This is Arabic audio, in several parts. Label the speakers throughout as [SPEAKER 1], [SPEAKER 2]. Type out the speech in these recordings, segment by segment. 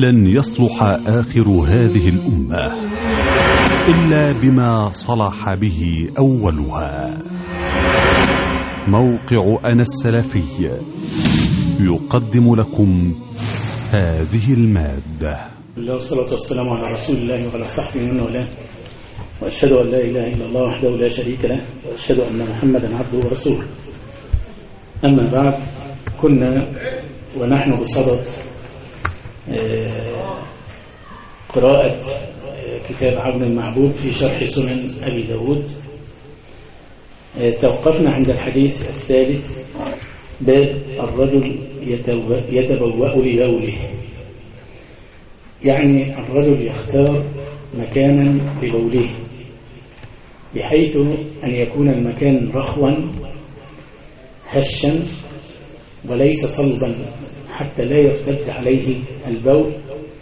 [SPEAKER 1] لن يصلح آخر هذه الأمة إلا بما صلح به أولها. موقع أنا السلفي يقدم لكم هذه المادة.
[SPEAKER 2] والصلاة والسلام على رسول الله وعلى صحبه ومن والاه، وأشهد أن لا إله إلا الله وحده لا شريك له، وأشهد أن محمدا عبده ورسوله. أما بعد، كنا ونحن بصدد قراءة كتاب عون المعبود في شرح سنن أبي داود. توقفنا عند الحديث الثالث، باب الرجل يتبوأ لبوله، يعني الرجل يختار مكانا لبوله بحيث أن يكون المكان رخوا هشا وليس صلبا حتى لا يرتد عليه البول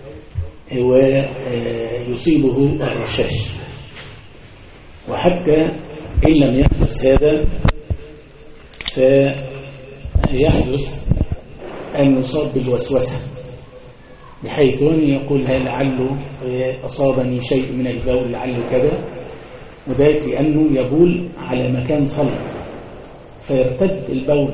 [SPEAKER 2] ويصيبه الرشاش، وحتى إن لم يحدث هذا فيحدث أن يصاب بالوسوسة، بحيث أن يقول لعله أصابني شيء من البول، لعله كذا، وذلك لأنه يبول على مكان صلب فيرتد البول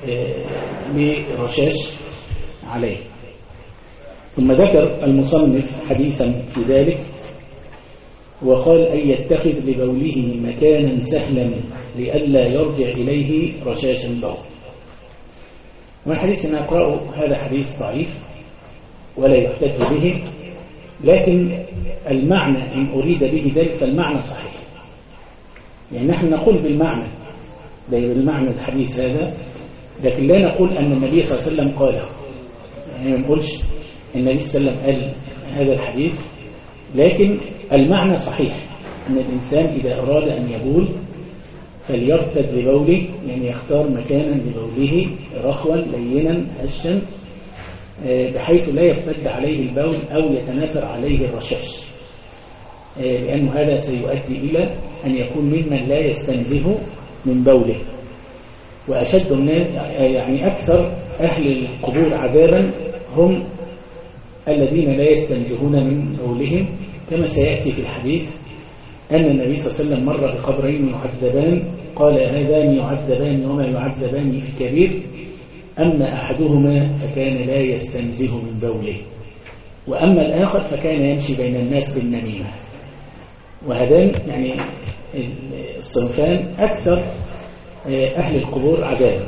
[SPEAKER 2] برشاش عليه. ثم ذكر المصنف حديثا في ذلك وقال أن يتخذ لبوله مكانا سهلا لئلا يرجع إليه رشاش البول. والحديث نقرأه هذا حديث ضعيف ولا يحتج به، لكن المعنى إن أريد به ذلك فالمعنى صحيح، يعني نحن نقول بالمعنى الحديث هذا، لكن لا نقول أن النبي صلى الله عليه وسلم قاله، يعني ما نقولش النبي صلى الله عليه وسلم قال هذا الحديث، لكن المعنى صحيح أن الإنسان إذا أراد أن يبول فليرتد لبوله، يعني يختار مكانا لبوله رخوا لينا هشا بحيث لا يرتد عليه البول أو يتناثر عليه الرشاش، لأن هذا سيؤدي إلى أن يكون ممن لا يستنزه من بوله. وأشد الناس، يعني أكثر أهل القبور عذابا هم الذين لا يستنزهون من بولهم، كما سيأتي في الحديث أن النبي صلى الله عليه وسلم مر بقبرين يعذبان، قال هذان يعذبان وما يعذبان في كبير، أما أحدهما فكان لا يستنزه من بوله، وأما الآخر فكان يمشي بين الناس بالنميمة. وهذان يعني الصنفان أكثر أهل القبور عذابا.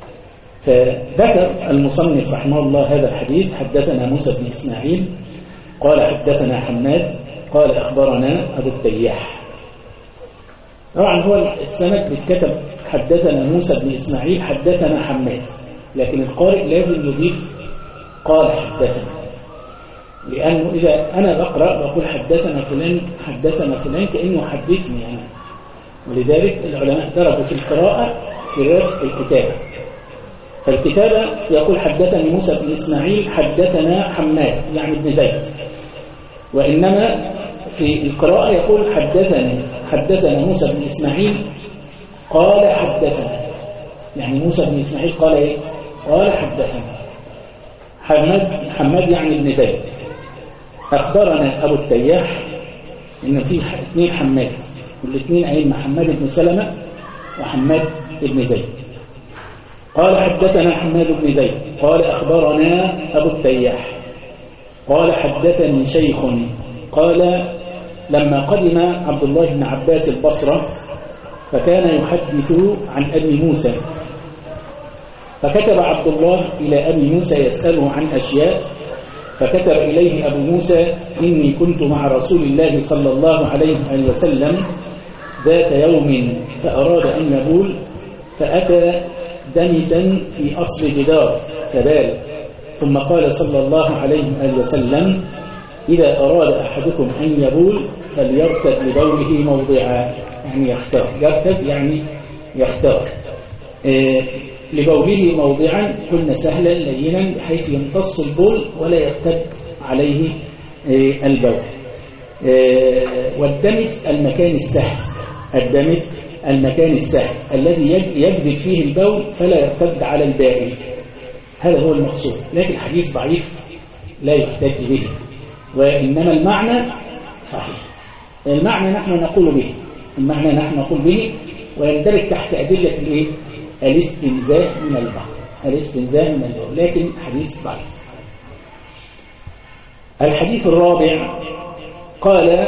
[SPEAKER 2] فذكر المصنف رحمه الله هذا الحديث: حدثنا موسى بن إسماعيل قال حدثنا حماد قال أخبرنا أبو التياح. طبعا هو السند بيتكتب حدثنا موسى بن إسماعيل حدثنا حماد، لكن القارئ لازم يضيف قال حدثنا، لأنه إذا أنا بقرأ بقول حدثنا فلان حدثنا فلان كأنه حدثني يعني، ولذلك العلماء درجوا في القراءة في رفع الكتابة. فالكتابة يقول حدثني موسى بن إسماعيل حدثنا حماد يعني ابن زيد، وإنما في القراءة يقول حدثنا موسى بن إسماعيل قال حدثنا، يعني موسى بن إسماعيل قال إيه؟ قال حدثنا. حماد يعني ابن زيد. أخبرنا أبو التياح، إن في اثنين حماد، والاثنين أئمة، حماد بن سلمة وحماد بن زيد. قال حدثنا حماد بن زيد قال أخبرنا أبو التياح قال حدثني شيخ قال لما قدم عبد الله بن عباس البصرة فكان يحدث عن أبي موسى، فكتب عبد الله إلى أبي موسى يسأله عن أشياء، فكتب إليه أبو موسى: إني كنت مع رسول الله صلى الله عليه وسلم ذات يوم فأراد أن يبول، فأتى دمسا في أصل جدار فبال، ثم قال صلى الله عليه وسلم: إذا أراد أحدكم أن يبول فليرتد لبوله موضعا، يعني يختار، يرتد يعني يختار لبوله موضعا كن سهلا لينا بحيث يمتص البول ولا يرتد عليه البول. والدمث المكان السهل، الدمث المكان السهل الذي يجذب فيه البول فلا يرتد على البائل، هذا هو المقصود. لكن الحديث ضعيف لا يحتج به، وإنما المعنى صحيح. المعنى نحن نقول به، المعنى نحن نقول به، ويندرج تحت أدلة الاستنزاه من البعض، الاستنزاه من البعض، لكن حديث ضعيف. الحديث الرابع قال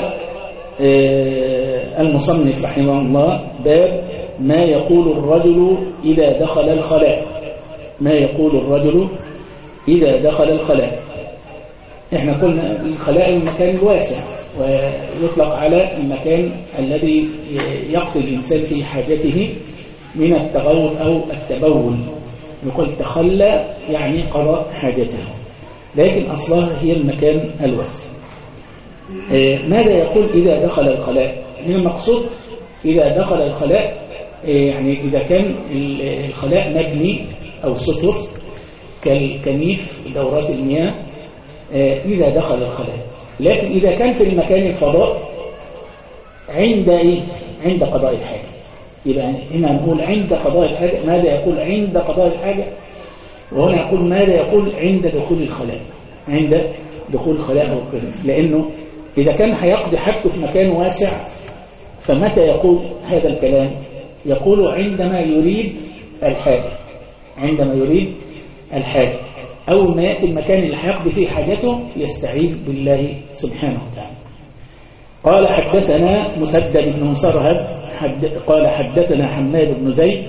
[SPEAKER 2] المصنف رحمه الله: باب ما يقول الرجل إذا دخل الخلاء. ما يقول الرجل إذا دخل الخلاء. احنا قلنا الخلاء المكان الواسع، ويطلق على المكان الذي يقضي الإنسان في حاجته من التغوط أو التبول. يقول تخلى يعني قضى حاجته، لكن أصلها هي المكان الواسع. ماذا يقول إذا دخل الخلاء؟ من المقصود إذا دخل الخلاء يعني إذا كان الخلاء مبني أو سطر كالكنيف دورات المياه إذا دخل الخلاء. لكن إذا كان في المكان الفضاء عند عند قضاء الحاجة، يبقى هنا نقول عند قضاء الحاجة. ماذا يقول عند قضاء الحاجة؟ وهنا يقول ماذا يقول عند دخول الخلاء، عند دخول الخلاء أو الكنيف، لأنه إذا كان هيقضي حاجته في مكان واسع فمتى يقول هذا الكلام؟ يقول عندما يريد الحاجة، عندما يريد الحاجة. أول ما يأتي المكان اللي هيقضي فيه حاجته يستعيذ بالله سبحانه وتعالى. قال حدثنا مسدد بن مصرهد قال حدثنا حماد بن زيد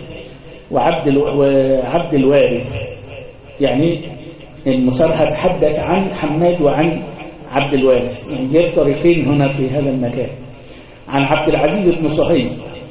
[SPEAKER 2] وعبد الوارث. يعني المصرهد حدث عن حماد وعن عبد الوارث، يعني جاب طريقين هنا في هذا المكان. عن عبد العزيز بن صهيب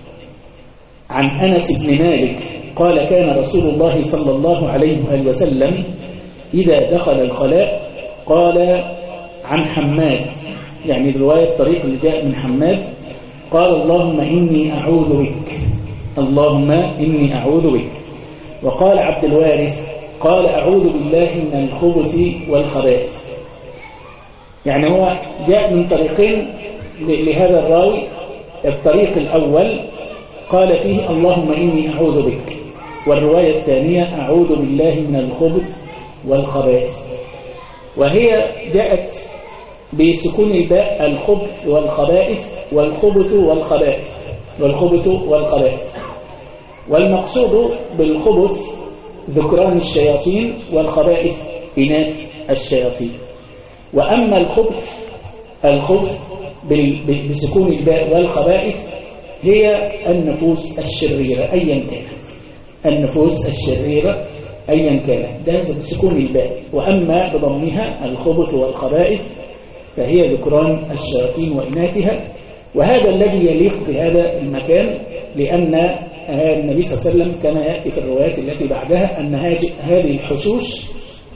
[SPEAKER 2] عن أنس بن مالك قال كان رسول الله صلى الله عليه وآله وسلم إذا دخل الخلاء قال عن حماد، يعني رواية الطريق اللي جاء من حماد، قال اللهم إني أعوذ بك، اللهم إني أعوذ بك. وقال عبد الوارث قال أعوذ بالله من الخبث والخبائث. يعني هو جاء من طريقين لهذا الراوي. الطريق الأول قال فيه اللهم إني أعوذ بك، والرواية الثانية أعوذ بالله من الخبث والخبائث، وهي جاءت بسكون الباء الخبث والخبائث والخبث والخبائث والخبث والخبائث. والمقصود بالخبث ذكران الشياطين والخبائث إناث الشياطين. وأما الخبث بسكون الباء والخبائث هي النفوس الشريرة أيا كانت، النفوس الشريرة أيا كانت، ده بسكون الباء. وأما بضمها الخبث والخبائث فهي ذكران الشياطين وإناثها. وهذا الذي يليق بهذا المكان، لأن النبي صلى الله عليه وسلم كما يأتي في الروايات التي بعدها أن هذه الحشوش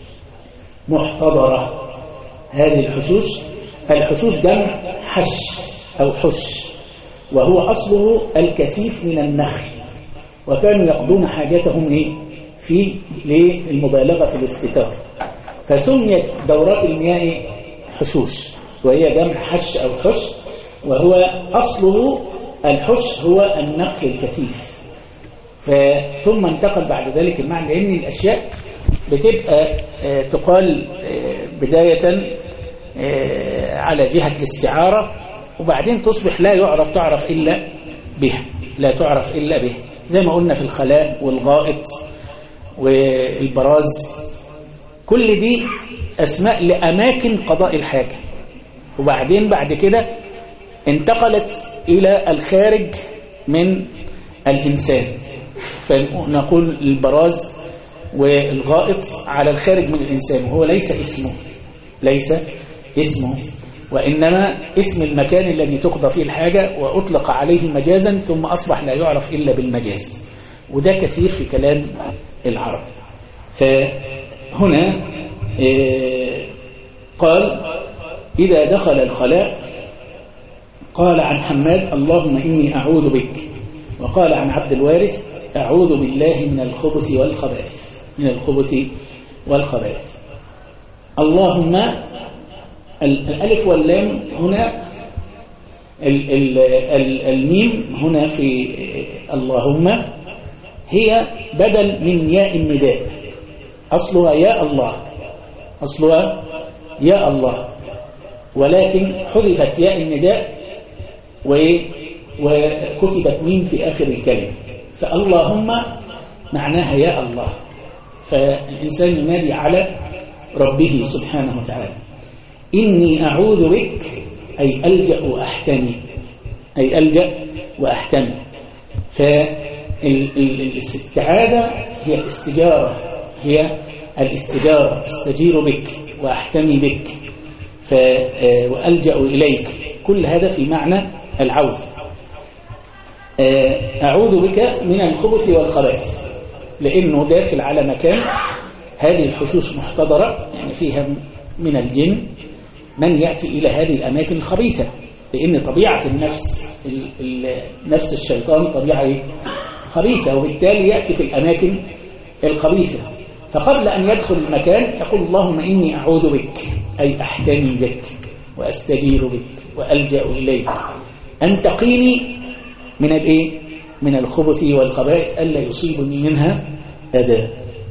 [SPEAKER 2] محتضرة. هذه الحشوش جمع حش أو حش، وهو أصله الكثيف من النخل، وكانوا يقضون حاجتهم في للمبالغة في الاستتار، فسميت دورات المياه حشوش، وهي جمع حش أو حش، وهو أصله الحش هو النخل الكثيف. ثم انتقل بعد ذلك المعنى، لأن الأشياء بتبقى تقال بداية على جهة الاستعارة، وبعدين تصبح لا تعرف إلا بها، لا تعرف إلا بها، زي ما قلنا في الخلاء والغائط والبراز، كل دي أسماء لأماكن قضاء الحاجة. وبعدين بعد كده انتقلت إلى الخارج من الإنسان، فنقول البراز والغائط على الخارج من الإنسان، وهو ليس اسمه وإنما اسم المكان الذي تقضى فيه الحاجة، وأطلق عليه مجازا ثم أصبح لا يعرف إلا بالمجاز، وده كثير في كلام العرب. فهنا قال إذا دخل الخلاء قال عن حماد اللهم إني أعوذ بك، وقال عن عبد الوارث أعوذ بالله من الخبث والخبائث، من الخبث والخبائث. اللهم، الألف واللام هنا، الميم هنا في اللهم هي بدل من ياء النداء، أصلها يا الله، أصلها يا الله، ولكن حذفت ياء النداء وكتبت ميم في آخر الكلمة، فاللهم معناها يا الله. فالإنسان ينادي على ربه سبحانه وتعالى. إني أعوذ بك أي ألجأ وأحتمي، أي ألجأ وأحتمي. فالاستعاذة هي الاستجارة، هي الاستجارة، استجير بك وأحتمي بك وألجأ إليك، كل هذا في معنى العوذ. أعوذ بك من الخبث والخبائث، لأنه داخل على مكان هذه الحشوش محتضرة، يعني فيها من الجن من يأتي إلى هذه الأماكن الخبيثة، لأن طبيعة نفس الشيطان طبيعة خبيثة، وبالتالي يأتي في الأماكن الخبيثة. فقبل أن يدخل المكان يقول اللهم إني أعوذ بك أي أحتمي بك وأستجير بك وألجأ إليك أن تقيني من الإيه؟ من الخبث والخبائث ألا يصيبني منها أذى.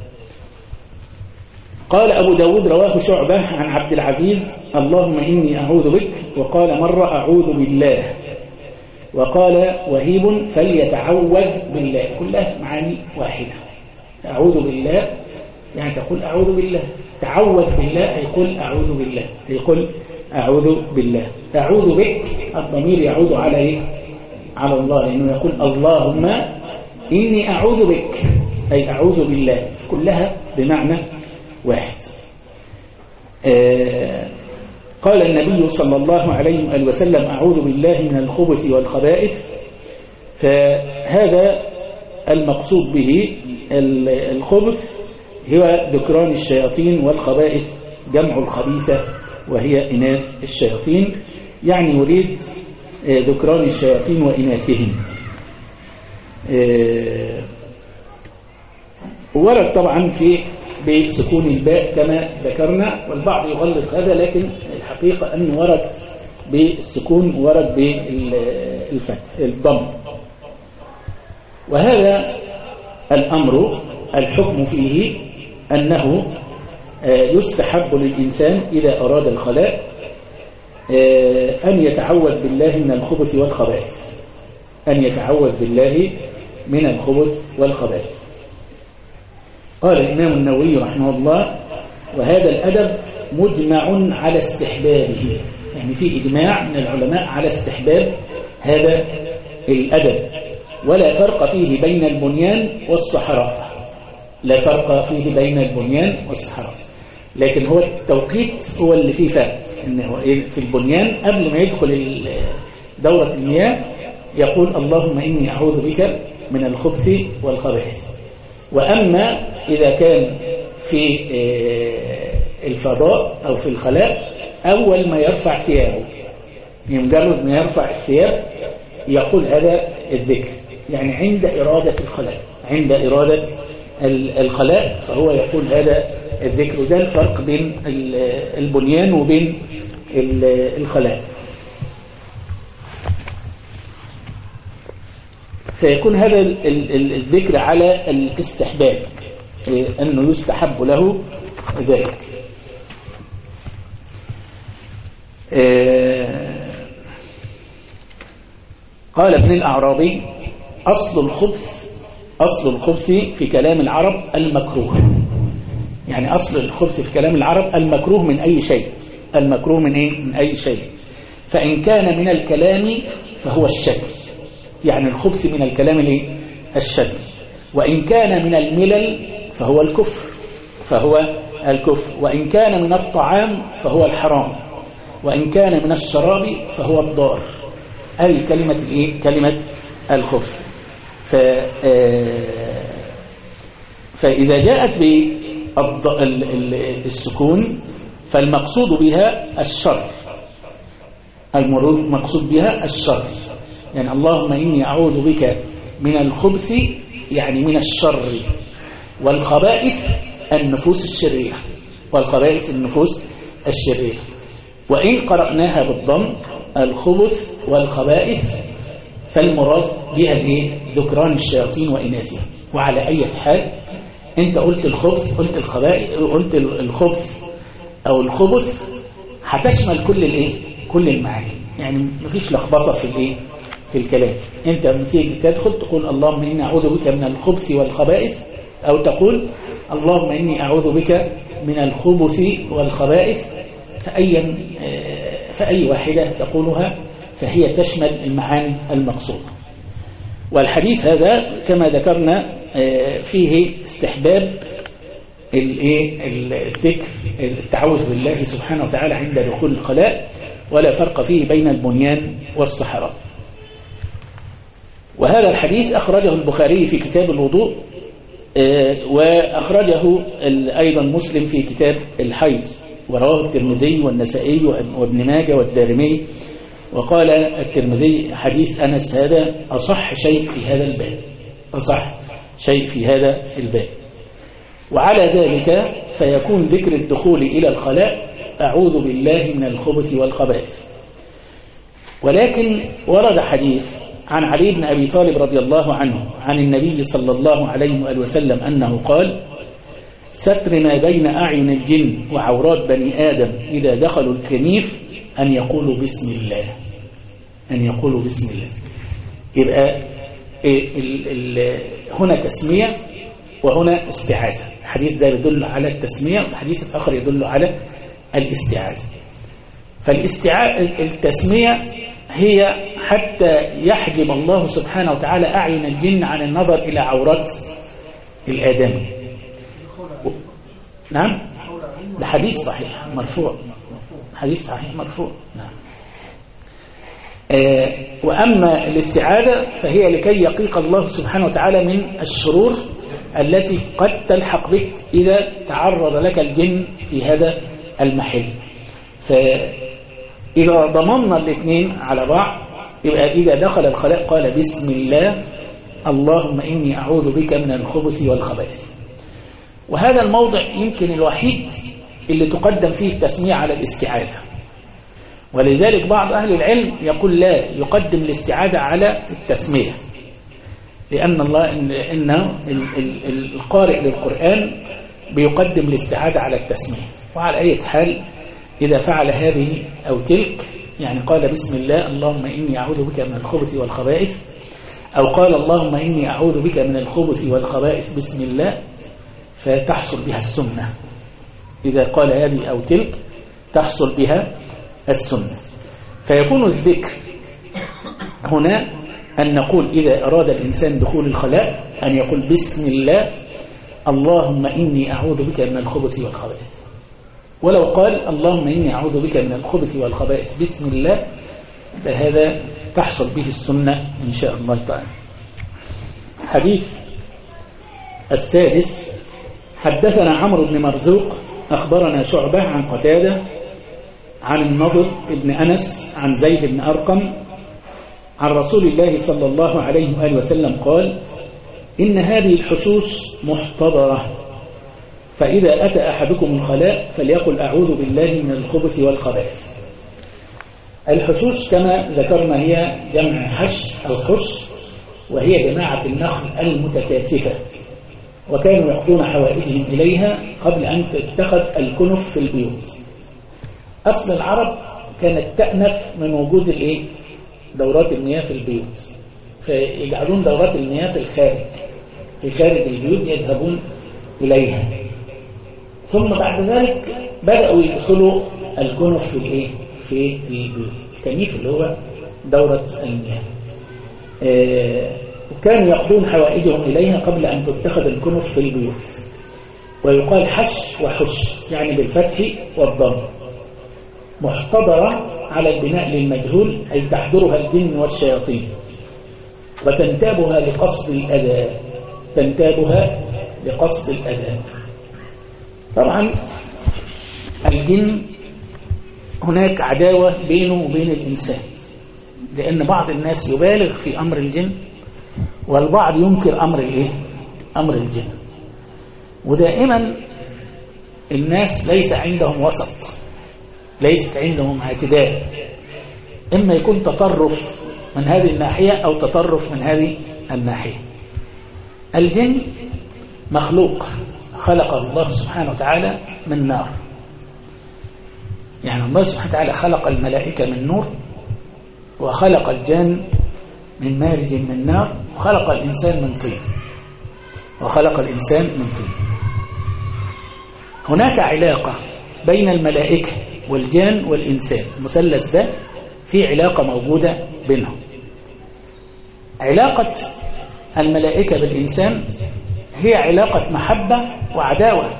[SPEAKER 2] قال أبو داود رواه شعبة عن عبد العزيز اللهم إني أعوذ بك، وقال مرة أعوذ بالله، وقال وهيب فليتعوذ بالله، كلها معاني واحدة. أعوذ بالله يعني تقول أعوذ بالله، تعوذ بالله يقول أعوذ بالله، يقول أعوذ بالله. أعوذ بك الضمير يعود على إيه؟ على الله، لأنه يقول اللهم إني أعوذ بك أي أعوذ بالله، كلها بمعنى واحد. قال النبي صلى الله عليه وسلم أعوذ بالله من الخبث والخبائث، فهذا المقصود به الخبث هو ذكران الشياطين، والخبائث جمع الخبيثة وهي إناث الشياطين، يعني يريد ذكران الشياطين وإناثهم. ورد طبعا بسكون الباء كما ذكرنا، والبعض يغلط هذا، لكن الحقيقة أنه ورد بالسكون ورد بالفتح الضم. وهذا الأمر الحكم فيه أنه يستحب للإنسان إذا أراد الخلاء أن يتعوذ بالله من الخبث والخبائث، أن يتعوذ بالله من الخبث والخبائث. قال الإمام النووي رحمه الله وهذا الأدب مجمع على استحبابه، يعني في إجماع من العلماء على استحباب هذا الأدب، ولا فرق فيه بين البنيان والصحراء، لا فرق فيه بين البنيان والصحراء، لكن هو التوقيت هو اللي فيه فرق، إنه في البنيان قبل ما يدخل دورة المياه يقول اللهم إني أعوذ بك من الخبث والخبائث. وأما إذا كان في الفضاء أو في الخلاء أول ما يرفع ثيابه، مجرد ما يرفع الثياب يقول هذا الذكر، يعني عند إرادة الخلاء، عند إرادة الخلاء فهو يقول هذا الذكر. ده الفرق بين البنيان وبين الخلاء. فيكون هذا الذكر على الاستحباب، أنه يستحب له ذلك. قال ابن الأعرابي أصل الخبث في كلام العرب المكروه، يعني أصل الخبث في كلام العرب المكروه من أي شيء، المكروه من إيه؟ من أي شيء. فإن كان من الكلام فهو الشك، يعني الخبث من الكلام الشك. وإن كان من الملل فهو الكفر، وإن كان من الطعام فهو الحرام، وإن كان من الشراب فهو الضار، أي كلمة الخبث. فإذا جاءت بالسكون فالمقصود بها الشر، المقصود بها الشر، يعني اللهم إني أعوذ بك من الخبث يعني من الشر، والخبائث النفوس الشريرة، والخبائث النفوس الشريرة. وإن قرأناها بالضم الخبث والخبائث فالمراد بها ذكران الشياطين وإناثها. وعلى أي حال أنت قلت الخبث، قلت الخبائث، قلت الخبث أو الخبث هتشمل كل المعاني، يعني مفيش لخبطة في الكلام. انت لما تيجي تدخل تقول اللهم إني أعوذ بك من الخبث والخبائث، أو تقول اللهم إني أعوذ بك من الخبث والخبائث، فأي واحدة تقولها فهي تشمل المعاني المقصودة. والحديث هذا كما ذكرنا فيه استحباب الذكر التعوذ بالله سبحانه وتعالى عند دخول الخلاء، ولا فرق فيه بين البنيان والصحراء. وهذا الحديث أخرجه البخاري في كتاب الوضوء، وأخرجه أيضا مسلم في كتاب الحيض، ورواه الترمذي والنسائي وابن ماجه والدارمي. وقال الترمذي حديث أنس هذا أصح شيء في هذا الباب. وعلى ذلك فيكون ذكر الدخول إلى الخلاء أعوذ بالله من الخبث والخبائث. ولكن ورد حديث عن علي بن أبي طالب رضي الله عنه عن النبي صلى الله عليه وآله وسلم أنه قال: ستر ما بين أعين الجن وعورات بني آدم إذا دخلوا الكنيف أن يقولوا بسم الله. يبقى هنا تسمية وهنا استعاذة. الحديث ده يدل على التسمية، والحديث الآخر يدل على الاستعاذة. التسمية هي حتى يحجب الله سبحانه وتعالى أعين الجن عن النظر إلى عورات الآدمي. نعم، ده حديث صحيح مرفوع، نعم. وأما الاستعاذة فهي لكي يقيك الله سبحانه وتعالى من الشرور التي قد تلحق بك إذا تعرض لك الجن في هذا المحل. فإذا ضمننا الاثنين على بعض يبقى إذا دخل الخلاء قال بسم الله اللهم إني أعوذ بك من الخبث والخبائث. وهذا الموضع يمكن الوحيد اللي تقدم فيه التسمية على الاستعاذة، ولذلك بعض أهل العلم يقول لا، يقدم الاستعاذة على التسمية، لأن إن القارئ للقرآن بيقدم الاستعاذة على التسمية. وعلى أي حال إذا فعل هذه أو تلك، يعني قال بسم الله اللهم إني أعوذ بك من الخبث والخبائث، أو قال اللهم إني أعوذ بك من الخبث والخبائث بسم الله، فتحصل بها السنة. إذا قال هذه أو تلك تحصل بها السنة. فيكون الذكر هنا أن نقول إذا أراد الإنسان دخول الخلاء أن يقول بسم الله اللهم إني أعوذ بك من الخبث والخبائث. ولو قال اللهم إني أعوذ بك من الخبث والخبائث بسم الله، فهذا تحصل به السنة إن شاء الله تعالى. حديث السادس: حدثنا عمرو بن مرزوق أخبرنا شعبة عن قتادة عن النضر بن أنس عن زيد بن أرقم عن رسول الله صلى الله عليه وآله وسلم قال: إن هذه الحشوش محتضرة، فإذا أتى أحدكم الخلاء فليقل أعوذ بالله من الخبث والخبائث. الحشوش كما ذكرنا هي جمع حش أو حش، وهي جماعة النخل المتكاثفة، وكانوا يأخذون حوائجهم إليها قبل أن تتخذ الكنف في البيوت. أصل العرب كانت تأنف من وجود دورات المياه في البيوت، فيجعلون دورات المياه في خارج البيوت يذهبون إليها. ثم بعد ذلك بدأوا يدخلوا الكنف في البيوت، الكنيف اللي هو دورة المياه. وكانوا يأخذون حوائجهم إليها قبل أن تتخذ الكنف في البيوت. ويقال حش وحش يعني بالفتح والضم. محتضرة على البناء للمجهول، أي تحضرها الجن والشياطين، وتنتابها لقصد الأذى. طبعا الجن هناك عداوة بينه وبين الإنسان، لأن بعض الناس يبالغ في أمر الجن، والبعض ينكر أمر الجن. ودائما الناس ليس عندهم وسط، ليست عندهم اعتدال، إما يكون تطرف من هذه الناحية أو تطرف من هذه الناحية. الجن مخلوق خلقه الله سبحانه وتعالى من نار، يعني الله سبحانه وتعالى خلق الملائكة من نور، وخلق الجان من مارج من نار، وخلق الإنسان من طين، هناك علاقة بين الملائكة والجان والإنسان، المثلث ده في علاقة موجودة بينهم. علاقة الملائكة بالإنسان هي علاقة محبة وعداوة.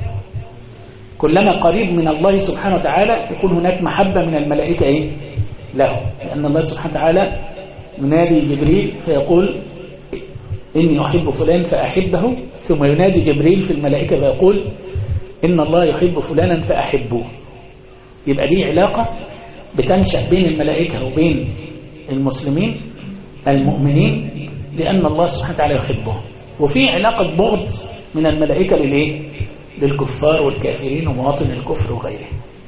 [SPEAKER 2] كلما قريب من الله سبحانه وتعالى يكون هناك محبة من الملائكة له، لأن الله سبحانه وتعالى ينادي جبريل فيقول إني أحب فلان فأحبه، ثم ينادي جبريل في الملائكة فيقول إن الله يحب فلانا فأحبه. يبقى دي علاقة بتنشأ بين الملائكة وبين المسلمين المؤمنين، لأن الله سبحانه وتعالى يحبه. وفي علاقة بغض من الملائكة للكفار والكافرين ومواطن الكفر وغيره.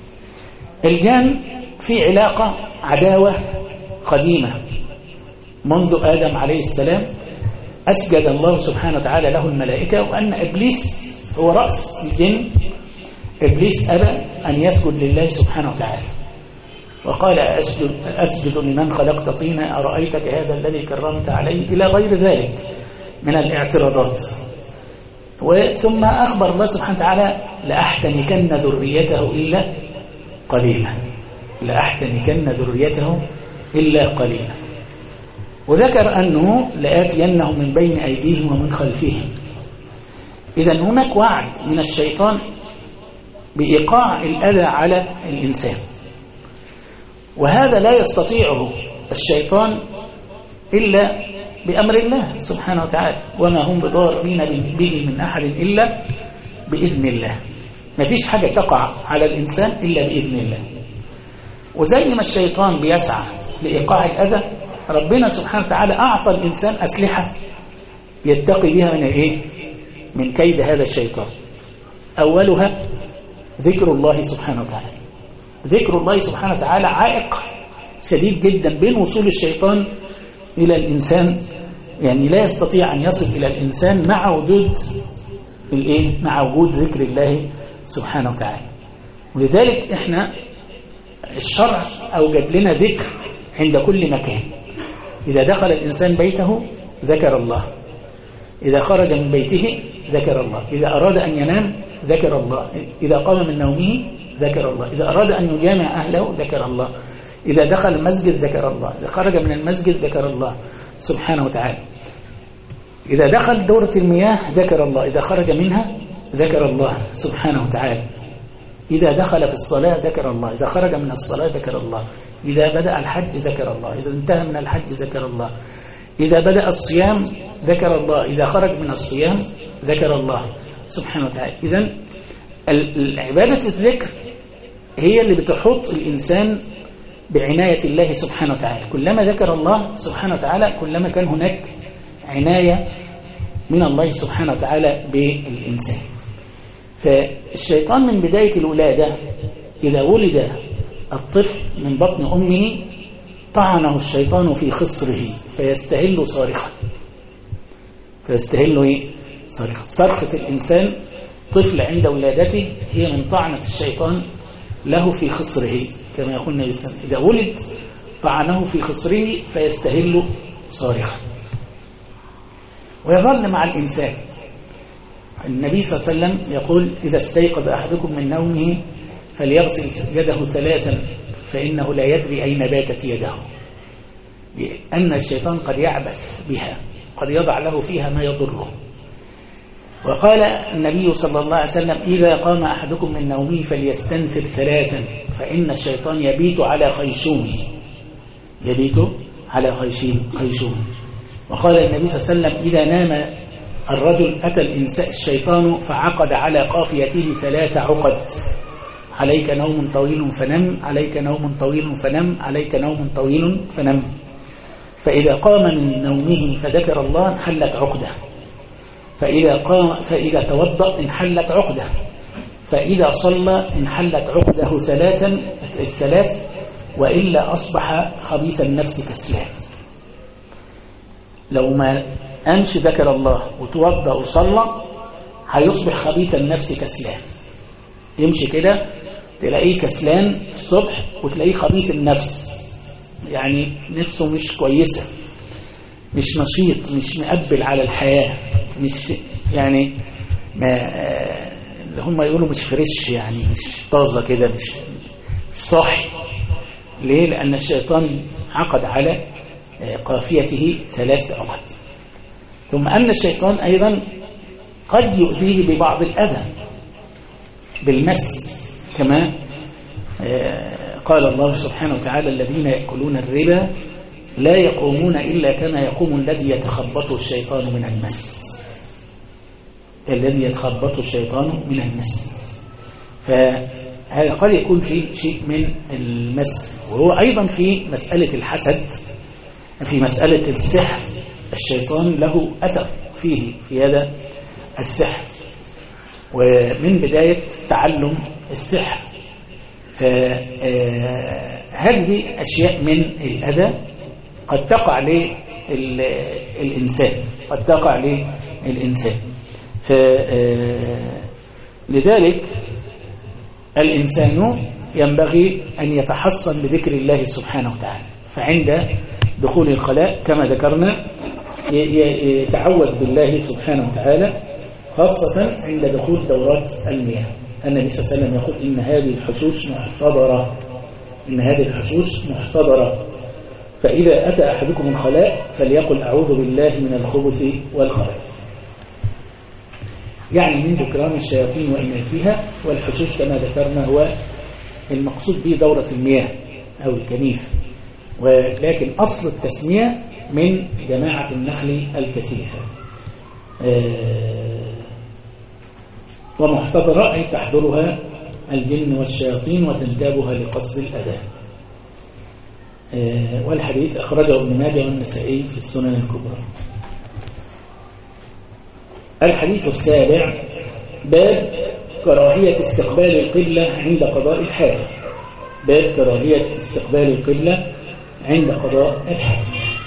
[SPEAKER 2] الجان في علاقة عداوة قديمة منذ آدم عليه السلام، أسجد الله سبحانه وتعالى له الملائكة، وأن إبليس هو رأس الجن. إبليس أبى أن يسجد لله سبحانه وتعالى، وقال أسجد لمن خلقت طينا، أرأيتك هذا الذي كرمت عليه، إلى غير ذلك من الاعتراضات. ثم أخبر الله سبحانه وتعالى لأحتنكن ذريته إلا قليلا، لأحتنكن ذريته إلا قليلا. وذكر أنه لآتينهم من بين أيديهم ومن خلفهم. إذن هناك وعد من الشيطان بإيقاع الأذى على الإنسان، وهذا لا يستطيعه الشيطان إلا بأمر الله سبحانه وتعالى، وما هم بضارين به من أحد إلا بإذن الله. ما فيش حاجة تقع على الإنسان إلا بإذن الله. وزي ما الشيطان بيسعى لإيقاع الأذى، ربنا سبحانه وتعالى أعطى الإنسان أسلحة يتقي بها من كيد هذا الشيطان. أولها ذكر الله سبحانه وتعالى. ذكر الله سبحانه وتعالى عائق شديد جدا بين وصول الشيطان إلى الإنسان، يعني لا يستطيع أن يصل إلى الإنسان مع وجود ذكر الله سبحانه وتعالى. ولذلك إحنا الشرع أوجد لنا ذكر عند كل مكان. إذا دخل الإنسان بيته ذكر الله، إذا خرج من بيته ذكر الله، إذا أراد أن ينام ذكر الله، إذا قام من نومه ذكر الله، إذا أراد أن يجامع أهله ذكر الله، إذا دخل المسجد ذكر الله، إذا خرج من المسجد ذكر الله سبحانه وتعالى، إذا دخل دورة المياه ذكر الله، إذا خرج منها ذكر الله سبحانه وتعالى، إذا دخل في الصلاة ذكر الله، إذا خرج من الصلاة ذكر الله، إذا بدأ الحج ذكر الله، إذا انتهى من الحج ذكر الله، إذا بدأ الصيام ذكر الله، إذا خرج من الصيام ذكر الله سبحانه وتعالى. إذن عبادة الذكر هي اللي بتحط الإنسان بعناية الله سبحانه وتعالى. كلما ذكر الله سبحانه وتعالى كلما كان هناك عناية من الله سبحانه وتعالى بالإنسان. فالشيطان من بداية الولادة إذا ولد الطفل من بطن أمه طعنه الشيطان في خصره فيستهل صارخا. صارخا. صرخة الإنسان طفل عند ولادته هي من طعنة الشيطان له في خصره، كما يقول النبي صلى الله عليه وسلم إذا ولد طعنه في خصره فيستهل صارخا. ويظل مع الإنسان. النبي صلى الله عليه وسلم يقول إذا استيقظ أحدكم من نومه فليغسل يده 3 فإنه لا يدري أين باتت يده، لأن الشيطان قد يعبث بها، قد يضع له فيها ما يضره. وقال النبي صلى الله عليه وسلم إذا قام أحدكم من نومه فليستنثر 3 فإن الشيطان يبيت على خيشومه. وقال النبي صلى الله عليه وسلم إذا نام الرجل أتى الشيطان فعقد على قافيته 3 عقد، عليك نوم طويل فنم، عليك نوم طويل فنم، عليك نوم طويل فنم. فإذا قام من نومه فذكر الله انحلت عقده، فإذا توضأ انحلت عقده، فإذا صلى انحلت عقده 3 وإلا أصبح خبيث النفس كسلان. لو ما أمشي ذكر الله وتوضأ وصلى هيصبح خبيث النفس كسلان، يمشي كده تلاقيه كسلان الصبح وتلاقيه خبيث النفس، يعني نفسه مش كويسة، مش نشيط، مش مقبل على الحياة، مش يعني ما هم يقولوا مش فريش، يعني مش طازة كده، مش صاحي. ليه؟ لأن الشيطان عقد على قافيته 3 عقد. ثم أن الشيطان أيضا قد يؤذيه ببعض الأذى بالمس، كما قال الله سبحانه وتعالى: الذين يأكلون الربا لا يقومون إلا كما يقوم الذي يتخبطه الشيطان من المس. الذي يتخبطه الشيطان من المس، فهذا قد يكون فيه شيء من المس. وهو أيضا في مسألة الحسد، في مسألة السحر، الشيطان له أثر فيه في هذا السحر، ومن بداية تعلم السحر. فهذه أشياء من الأذى قد تقع للإنسان، قد تقع للإنسان. لذلك الإنسان ينبغي أن يتحصن بذكر الله سبحانه وتعالى، فعند دخول الخلاء كما ذكرنا يتعوذ بالله سبحانه وتعالى، خاصة عند دخول دورات المياه. النبي صلى الله عليه وسلم يقول: إن هذه الحشوش محتضرة، إن هذه الحشوش محتضرة، فإذا أتى أحدكم الخلاء فليقل: أعوذ بالله من الخبث والخبث. يعني من ذكران الشياطين وإناثها. والحشوش كما ذكرنا هو المقصود به دورة المياه أو الكنيف، ولكن أصل التسمية من جماعة النخل الكثيفة. ومحتضرة أي تحضرها الجن والشياطين وتنتابها لقصد الأذى. والحديث أخرجه ابن ماجه والنسائي في السنن الكبرى. الحديث السابع: باب كراهية استقبال القبلة عند قضاء الحاجة. باب كراهية استقبال القبلة عند قضاء الحاجة.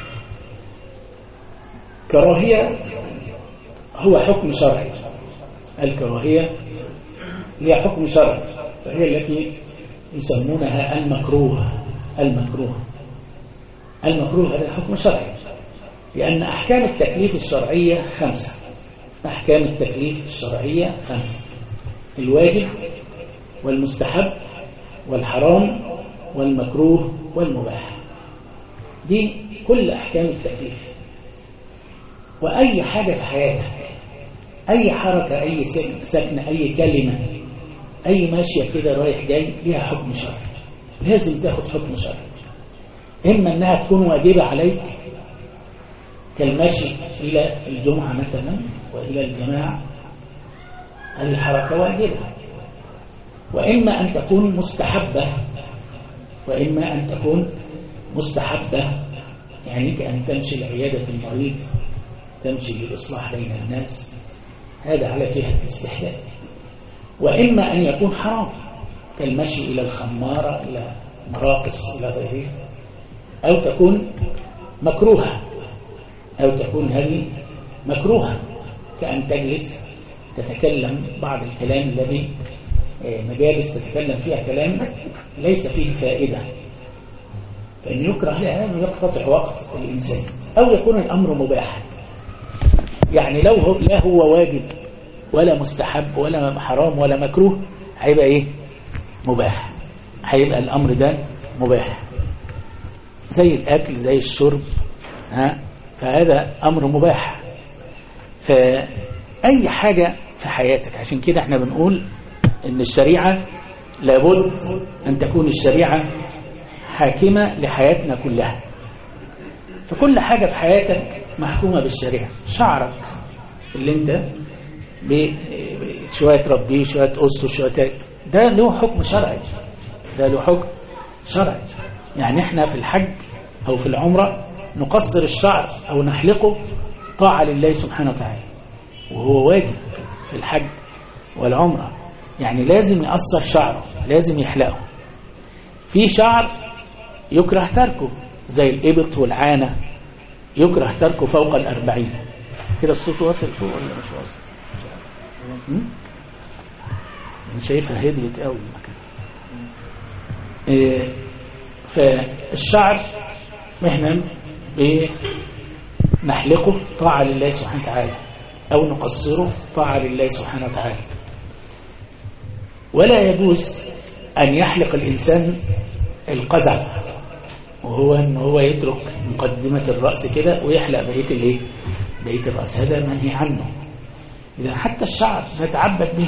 [SPEAKER 2] كراهية هو حكم شرعي. الكراهية هي حكم شرعي، فهي التي يسمونها المكروه. المكروه هذا حكم شرعي، لأن أحكام التكليف الشرعية 5. أحكام التكليف الشرعية 5: الواجب والمستحب والحرام والمكروه والمباح. دي كل أحكام التكليف. وأي حاجة في حياتك، أي حركة، أي سكن، أي كلمة، أي ماشية كده رايح جاي، لها حكم شرعي، لازم تاخد حكم شرعي. إما أنها تكون واجبة عليك كالمشي إلى الجمعة مثلا وإلى الجماعة، هذه حركة واجبة. وإما أن تكون مستحبة، وإما أن تكون مستحبة، يعني كأن تمشي لعيادة المريض، تمشي للإصلاح بين الناس، هذا على جهة الاستحباب. وإما أن يكون حرام كالمشي إلى الخمارة، إلى مراقص، إلى غيره، أو تكون مكروهة، أو تكون هذه مكروهة كأن تجلس تتكلم بعض الكلام الذي مجالس تتكلم فيها كلام ليس فيه فائدة، فإن يكره هذا يقتطع وقت الإنسان. أو يكون الأمر مباح، يعني لو لا هو واجب ولا مستحب ولا حرام ولا مكروه، هيبقى إيه؟ مباح. هيبقى الأمر ده مباح، زي الأكل، زي الشرب، فهذا أمر مباح. فأي حاجة في حياتك، عشان كده احنا بنقول إن الشريعة لابد أن تكون الشريعة حاكمة لحياتنا كلها. فكل حاجة في حياتك محكومة بالشريعة. شعرك اللي انت شوية تربيه، شوية تقصه، شوية، ده له حكم شرعي، ده له حكم شرعي. يعني احنا في الحج أو في العمرة نقصر الشعر أو نحلقه طاعة لله سبحانه وتعالى، وهو واجب في الحج والعمرة. يعني لازم يقصر شعره، لازم يحلقه. في شعر يكره تركه زي الإبط والعانة، يكره تركه فوق 40. كده الصوت واصل فوق ولا مش واصل؟ مش شايفها، هديت قوي المكان. فالشعر احنا بنحلقه طاعة لله سبحانه وتعالى أو نقصره طاعة لله سبحانه وتعالى. ولا يجوز أن يحلق الإنسان القزع، وهو أن هو يترك مقدمة الرأس كده ويحلق بقية الرأس، هذا منهي عنه. إذا حتى الشعر نتعبد به،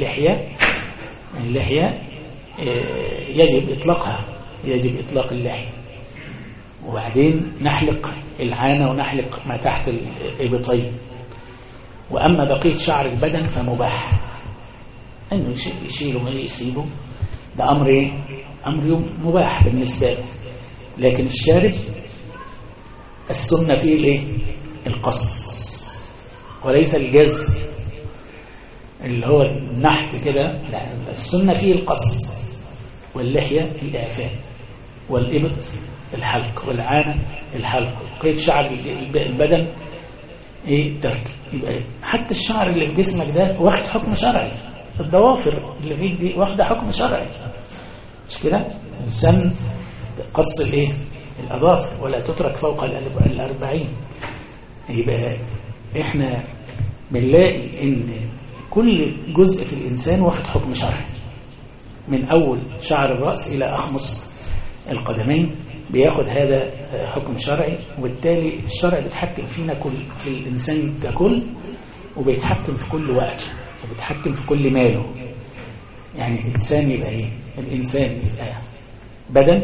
[SPEAKER 2] اللحية يجب إطلاقها، يجب إطلاق اللحية، وبعدين نحلق العانة ونحلق ما تحت الإبطين. وأما بقية شعر البدن فمباح أنه يشيله ويسيبه، ده أمر مباح بالنسبة له. لكن الشارب السنة فيه القص وليس الجز اللي هو النحت كده، لا، السنة فيه القص، واللحية الإعفاء، والإبط الحلق، والعانة الحلق، بقية شعر البدن ترك. يبقى حتى الشعر اللي في جسمك ده واخد حكم شرعي، الضوافر اللي فيك دي واخده حكم شرعي، مش كده؟ الإنسان قص الأظافر ولا تترك فوق 40. يبقى احنا بنلاقي ان كل جزء في الإنسان واخد حكم شرعي، من أول شعر الرأس إلى أخمص القدمين بياخد هذا حكم شرعي. وبالتالي الشرع بيتحكم فينا في الإنسان ككل، وبيتحكم في كل وقته، وبيتحكم في كل ماله. يعني الإنسان يبقى الإنسان يبقى بدن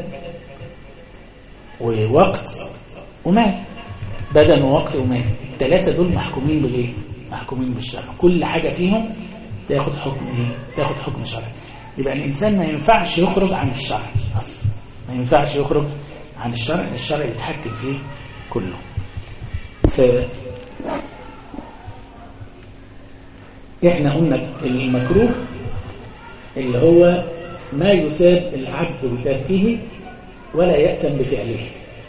[SPEAKER 2] ووقت ومال، بدن ووقت ومال، الثلاثة دول محكومين محكومين بالشرع، كل حاجة فيهم تاخد حكم تاخد حكم شرعي. يبقى الإنسان ما ينفعش يخرج عن الشرع أصلا، ما ينفعش يخرج عن الشرع، الشرع يتحكم فيه كله. احنا قلنا المكروه اللي هو ما يثاب العبد بتركه ولا يأثم بفعله.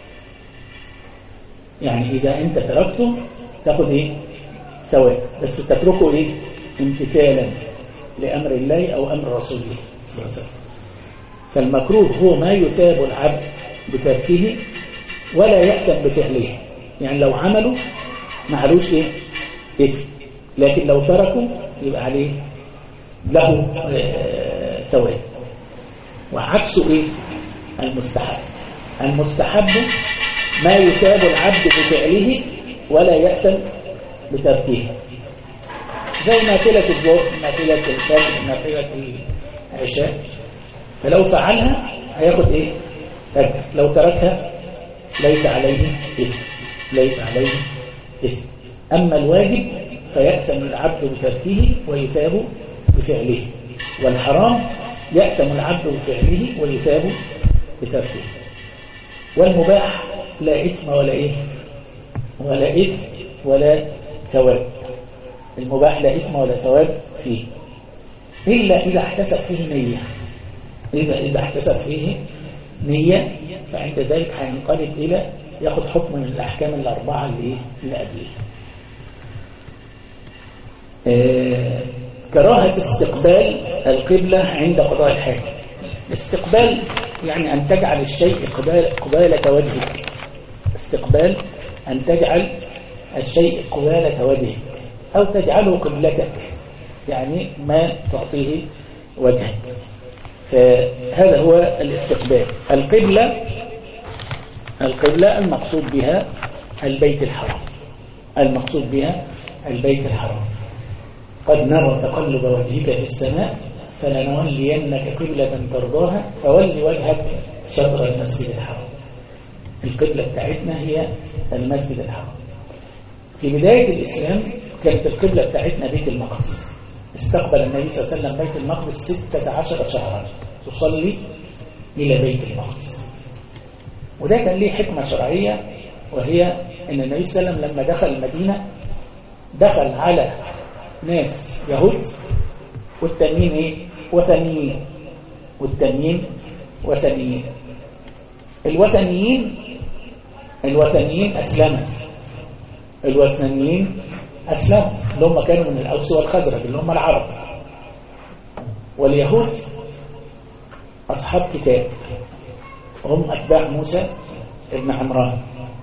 [SPEAKER 2] يعني إذا أنت تركته تاخد ثواب، بس تتركه امتثالا لأمر الله أو أمر رسوله صلى الله عليه وسلم. فالمكروه هو ما يثاب العبد بتركه ولا يأثم بفعله، يعني لو عمله ما علوش إثم، لكن لو تركه يبقى عليه له ثواب. وعكسه المستحب. المستحب ما يثاب العبد بفعله ولا يأثم بتركه، زي نافلة الظهر، نافلة الفجر، نافلة العشاء، فلو فعلها هياخد أجر، لو تركها ليس عليه إثم، ليس عليه إثم. أما الواجب فيأثم العبد بتركه ويثاب بفعله، والحرام يأثم العبد بفعله ويثاب بتركه. والمباح لا إثم ولا إثم ولا ثواب. المباح لا إثم ولا ثواب فيه إلا إذا احتسب فيه نية. إذا احتسب فيه نية فعند ذلك هينقلب إلى ياخد حكم من الأحكام الأربعة اللي قبلها. كراهة استقبال القبلة عند قضاء الحاجة. الاستقبال يعني أن تجعل الشيء قبالة وجهك. استقبال أن تجعل الشيء قبالة وجهك أو تجعله قبلتك، يعني ما تعطيه وجهك. فهذا هو الاستقبال. القبلة المقصود بها البيت الحرام، المقصود بها البيت الحرام. قد نرى تقلب وجهك في السماء فلنولينك قبلة ترضاها فول وجهك شطر المسجد الحرام. القبلة بتاعتنا هي المسجد الحرام. في بداية الإسلام كانت القبلة بتاعتنا بيت المقدس. استقبل النبي صلى الله عليه وسلم بيت المقدس 16 شهرا تصلي إلى بيت المقدس. وده كان ليه حكمة شرعية، وهي أن النبي صلى الله عليه وسلم لما دخل المدينة دخل على ناس يهود والتانيين وثنيين، والتانيين وثنيين. الوثنيين أسلموا، الوثنيين أسلموا اللي هم كانوا من الأوس والخزرج اللي هم العرب. واليهود أصحاب كتاب، هم أتباع موسى ابن عمران،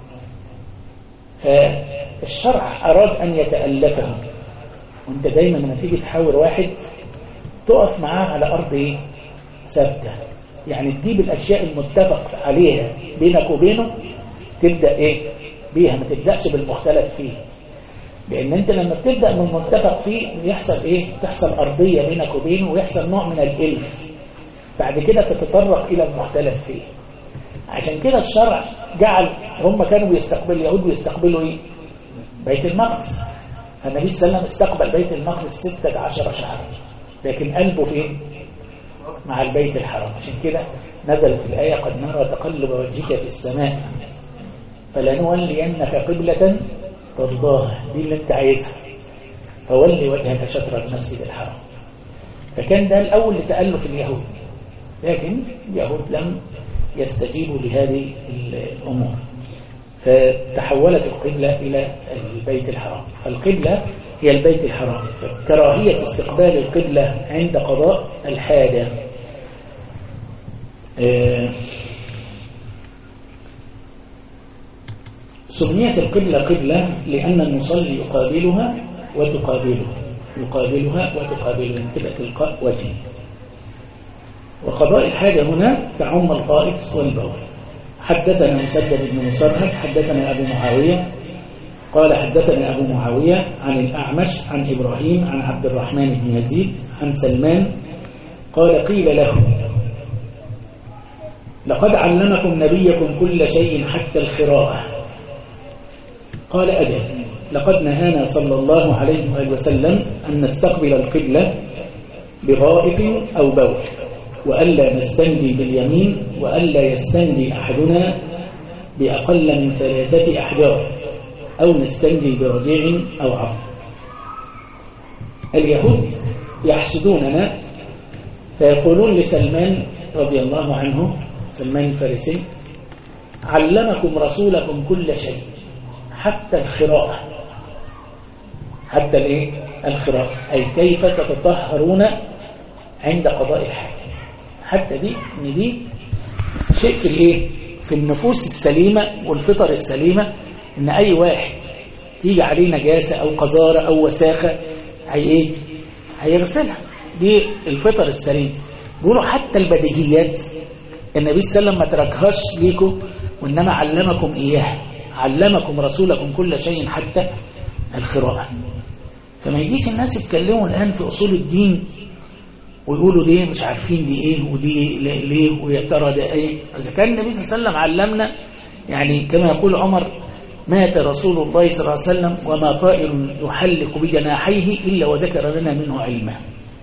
[SPEAKER 2] فالشرع أراد أن يتألفهم. وانت دايما لما تيجي تحاور واحد تقف معاه على أرض ثابتة، يعني تجيب الأشياء المتفق عليها بينك وبينه تبدأ بيها، ما تبدأش بالمختلف فيه، لأن أنت لما بتبدأ من المتفق فيه يحصل تحصل أرضية بينك وبينه، ويحصل نوع من الإلف، بعد كده تتطرق إلى المختلف فيه. عشان كده الشرع جعل، هم كانوا بيستقبلوا اليهود بيستقبلوا بيت المقدس، فالنبي صلى الله عليه وسلم استقبل بيت المقدس 16 شهرا، لكن قلبه فين؟ مع البيت الحرام. عشان كده نزلت الآية: قد نرى تقلب وجهك في السماء فلنولينك قبلة ترضاها، دي اللي انت عايزها، فولي وجهك شطر المسجد الحرام. فكان ده الأول لتألف اليهود، لكن اليهود لم يستجيبوا لهذه الأمور، فتحولت القبلة إلى البيت الحرام. فالقبلة هي البيت الحرام، فكراهية استقبال القبلة عند قضاء الحاجة. سميت القبلة قبلة لأن المصلي يقابلها وتقابله، يقابلها وتقابله، تبقى تلقاء وجهه. وقضاء الحاجة هنا تعم الغائط والبول. حدثنا مسدد بن مصرهد حدثنا أبو معاوية قال حدثنا أبو معاوية عن الأعمش عن إبراهيم عن عبد الرحمن بن يزيد عن سلمان قال: قيل له: لقد علمكم نبيكم كل شيء حتى الخراءة. قال: أجل، لقد نهانا صلى الله عليه وآله وسلم أن نستقبل القبلة بغائط أو بول، وألا نستنجي باليمين، وألا يستنجي أحدنا بأقل من 3 أحجار، أو نستنجي برجيع أو عظم. اليهود يحسدوننا فيقولون لسلمان رضي الله عنه، سلمان الفارسي: علمكم رسولكم كل شيء حتى الخراءة. حتى الخراءة أي كيف تتطهرون عند قضاء الحاجة. حتى دي شيء في النفوس السليمة والفطر السليمة، إن أي واحد تيجي عليه نجاسة أو قذارة أو وساخة هيغسلها. دي الفطر السليم. بيقولوا حتى البديهيات النبي صلى الله عليه وسلم ما تركهاش ليكم، وإنما علمكم إياها. علمكم رسولكم كل شيء حتى الخراءة. فما يجيش الناس يتكلموا الآن في أصول الدين ويقولوا دي مش عارفين دي ايه ودي ليه ويا ترى ده ايه. اذا كان النبي صلى الله عليه وسلم علمنا، يعني كما يقول عمر: مات رسول الله صلى الله عليه وسلم وما طائر يحلق بجناحيه الا وذكر لنا منه علما.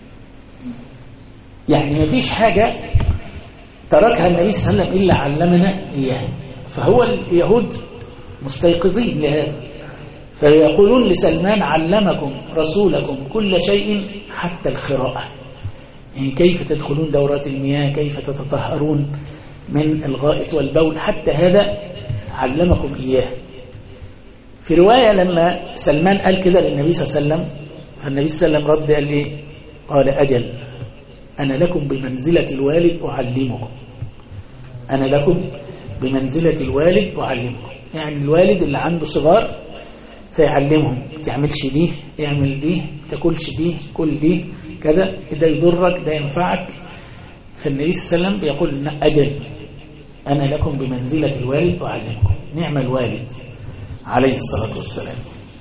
[SPEAKER 2] يعني ما فيش حاجه تركها النبي صلى الله عليه وسلم الا علمنا اياها. فهو اليهود مستيقظين لهذا، فيقولون لسلمان: علمكم رسولكم كل شيء حتى الخراءة، يعني كيف تدخلون دورات المياه، كيف تتطهرون من الغائط والبول، حتى هذا علمكم إياه. في رواية لما سلمان قال كده للنبي صلى الله عليه وسلم، فالنبي صلى الله عليه وسلم رد قال لي: قال: أجل، أنا لكم بمنزلة الوالد أعلمكم. أنا لكم بمنزلة الوالد أعلمكم، يعني الوالد اللي عنده صغار فيعلمهم: ما تعملش دي، اعمل دي، تاكلش دي، كل دي كذا، ده يضرك، ده ينفعك. فالنبي صلى الله عليه وسلم بيقول: أجل، أنا لكم بمنزلة الوالد أعلمكم. نعم الوالد عليه الصلاة والسلام.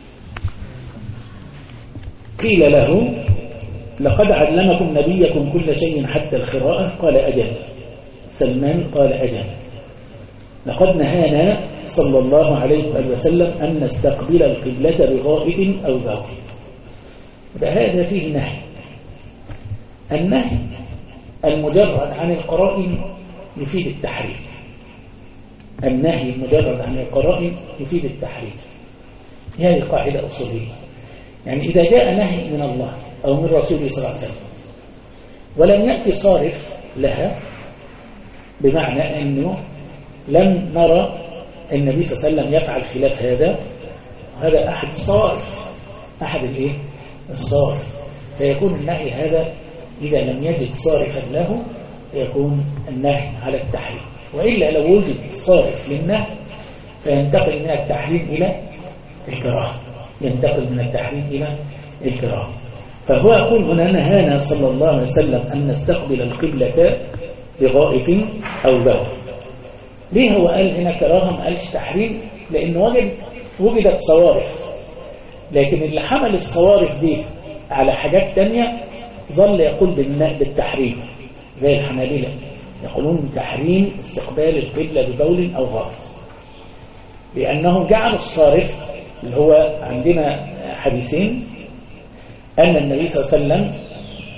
[SPEAKER 2] قيل له: لقد علمكم نبيكم كل شيء حتى الخراءة. قال: أجل. سلمان قال: أجل، لقد نهانا صلى الله عليه وسلم أن نستقبل القبلة بغائط أو بول. فهذا فيه نهي. النهي المجرد عن القرائن يفيد التحريم. النهي المجرد عن القرائن يفيد التحريم. هذه قاعدة أصولية. يعني إذا جاء نهي من الله أو من رسوله صلى الله عليه وسلم ولم يأتي صارف لها، بمعنى أنه لم نرى النبي صلى الله عليه وسلم يفعل خلاف هذا أحد الصارف، أحد الصارف، فيكون النهي هذا إذا لم يجد صارفا له يكون النهي على التحريم. وإلا لو وجد صارف للنهي فينتقل من التحريم إلى الكراهة، ينتقل من التحريم إلى الكراهة. فهو يقول هنا نهانا صلى الله عليه وسلم أن نستقبل القبلة بغائط أو بول. ليه هو قال هنا كراهة ما قالش تحريم؟ لأن وجدت صوارف، لكن اللي حمل الصوارف دي على حاجات تانية ظل يقول بالتحريم، زي الحنابلة يقولون تحريم استقبال القبلة ببول أو غائط، لأنهم جعلوا الصارف اللي هو عندنا حديثين، أن النبي صلى الله عليه وسلم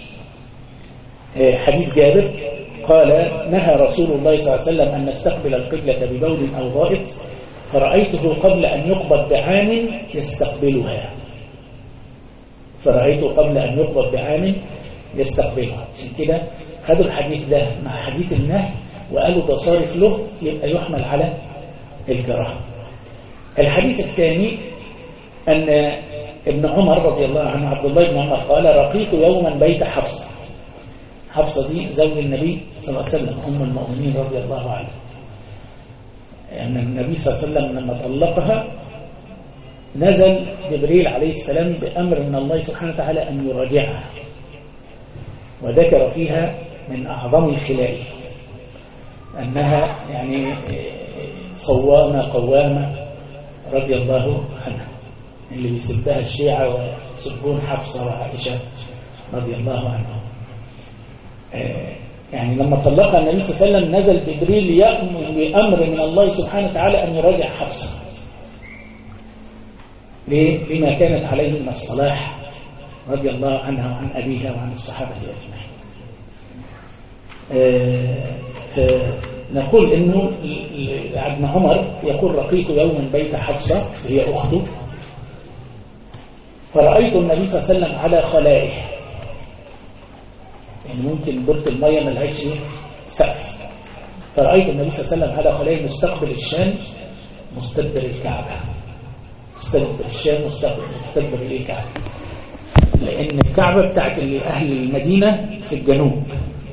[SPEAKER 2] حديث جابر قال نهى رسول الله صلى الله عليه وسلم أن نستقبل القبلة ببول أو غائط فرأيته قبل أن يقبض بعام يستقبلها، فرأيته قبل أن يقبض بعام يستقبلها. عشان كده خدوا الحديث ده مع حديث النهي وقالوا ده صارف له، يبقى يحمل على الكراهة. الحديث الثاني أن ابن عمر رضي الله عنه، عبد الله بن عمر قال رقيت يوما بيت حفصة. حفصة دي زوج النبي صلى الله عليه وسلم أم المؤمنين رضي الله عنها. يعني النبي صلى الله عليه وسلم لما طلقها نزل جبريل عليه السلام بأمر من الله سبحانه وتعالى أن يراجعها، وذكر فيها من أعظم الخلال أنها يعني صوامة قوامة رضي الله عنها، اللي بيسبها الشيعة ويسبون حفصة وعائشة رضي الله عنهم. يعني لما طلقها النبي صلى الله عليه وسلم نزل جبريل يأمر بأمر من الله سبحانه وتعالى أن يراجع حفصة. ليه؟ لما كانت عليه من الصلاح رضي الله عنها وعن أبيها وعن الصحابة أجمعين. فنقول إنه ابن عمر يقول رقيت يوما بيت حفصة هي أخته، فرأيت النبي صلى الله عليه وسلم على خلائه، يعني ممكن دورة المية ملهاش سقف، فرأيت النبي صلى الله عليه وسلم على خلائه مستقبل الشام مستدبر الكعبة، مستدبر الشام مستدبر الكعبة، لأن الكعبة بتاعت أهل المدينة في الجنوب،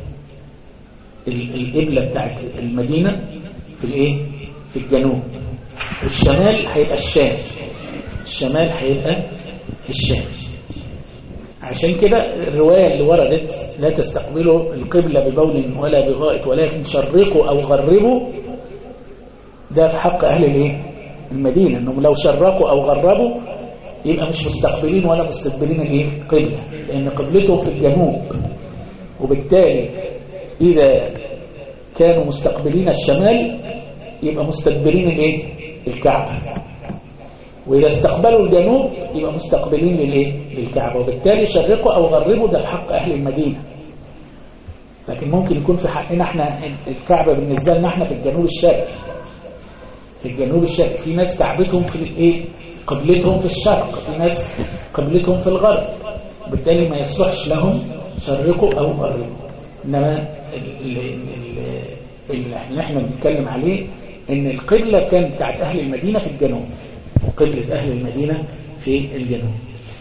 [SPEAKER 2] القبلة بتاعت المدينة في الجنوب، والشمال هيبقى الشام، الشمال هيبقى الشام. عشان كده الرواية اللي وردت لا تستقبلوا القبلة ببول ولا بغائط ولكن شرقوا أو غربوا، ده في حق أهل المدينة، أنهم لو شرقوا أو غربوا يبقى مش مستقبلين ولا مستقبلين القبلة، لأن قبلتهم في الجنوب، وبالتالي إذا كانوا مستقبلين الشمال يبقى مستدبرين الكعبة، وإذا استقبلوا الجنوب يبقى مستقبلين للكعبة، وبالتالي شرقوا أو غربوا ده في حق أهل المدينة. لكن ممكن يكون في حقنا احنا الكعبة بالنسبة لنا احنا في الجنوب الشرقي، في الجنوب الشرقي في ناس كعبتهم في قبلتهم في الشرق، في ناس قبلتهم في الغرب، وبالتالي ما يصلحش لهم شرقوا أو غربوا. إنما اللي احنا بنتكلم عليه ان القبلة كانت بتاعت أهل المدينة في الجنوب، وقبلة أهل المدينة في الجنوب.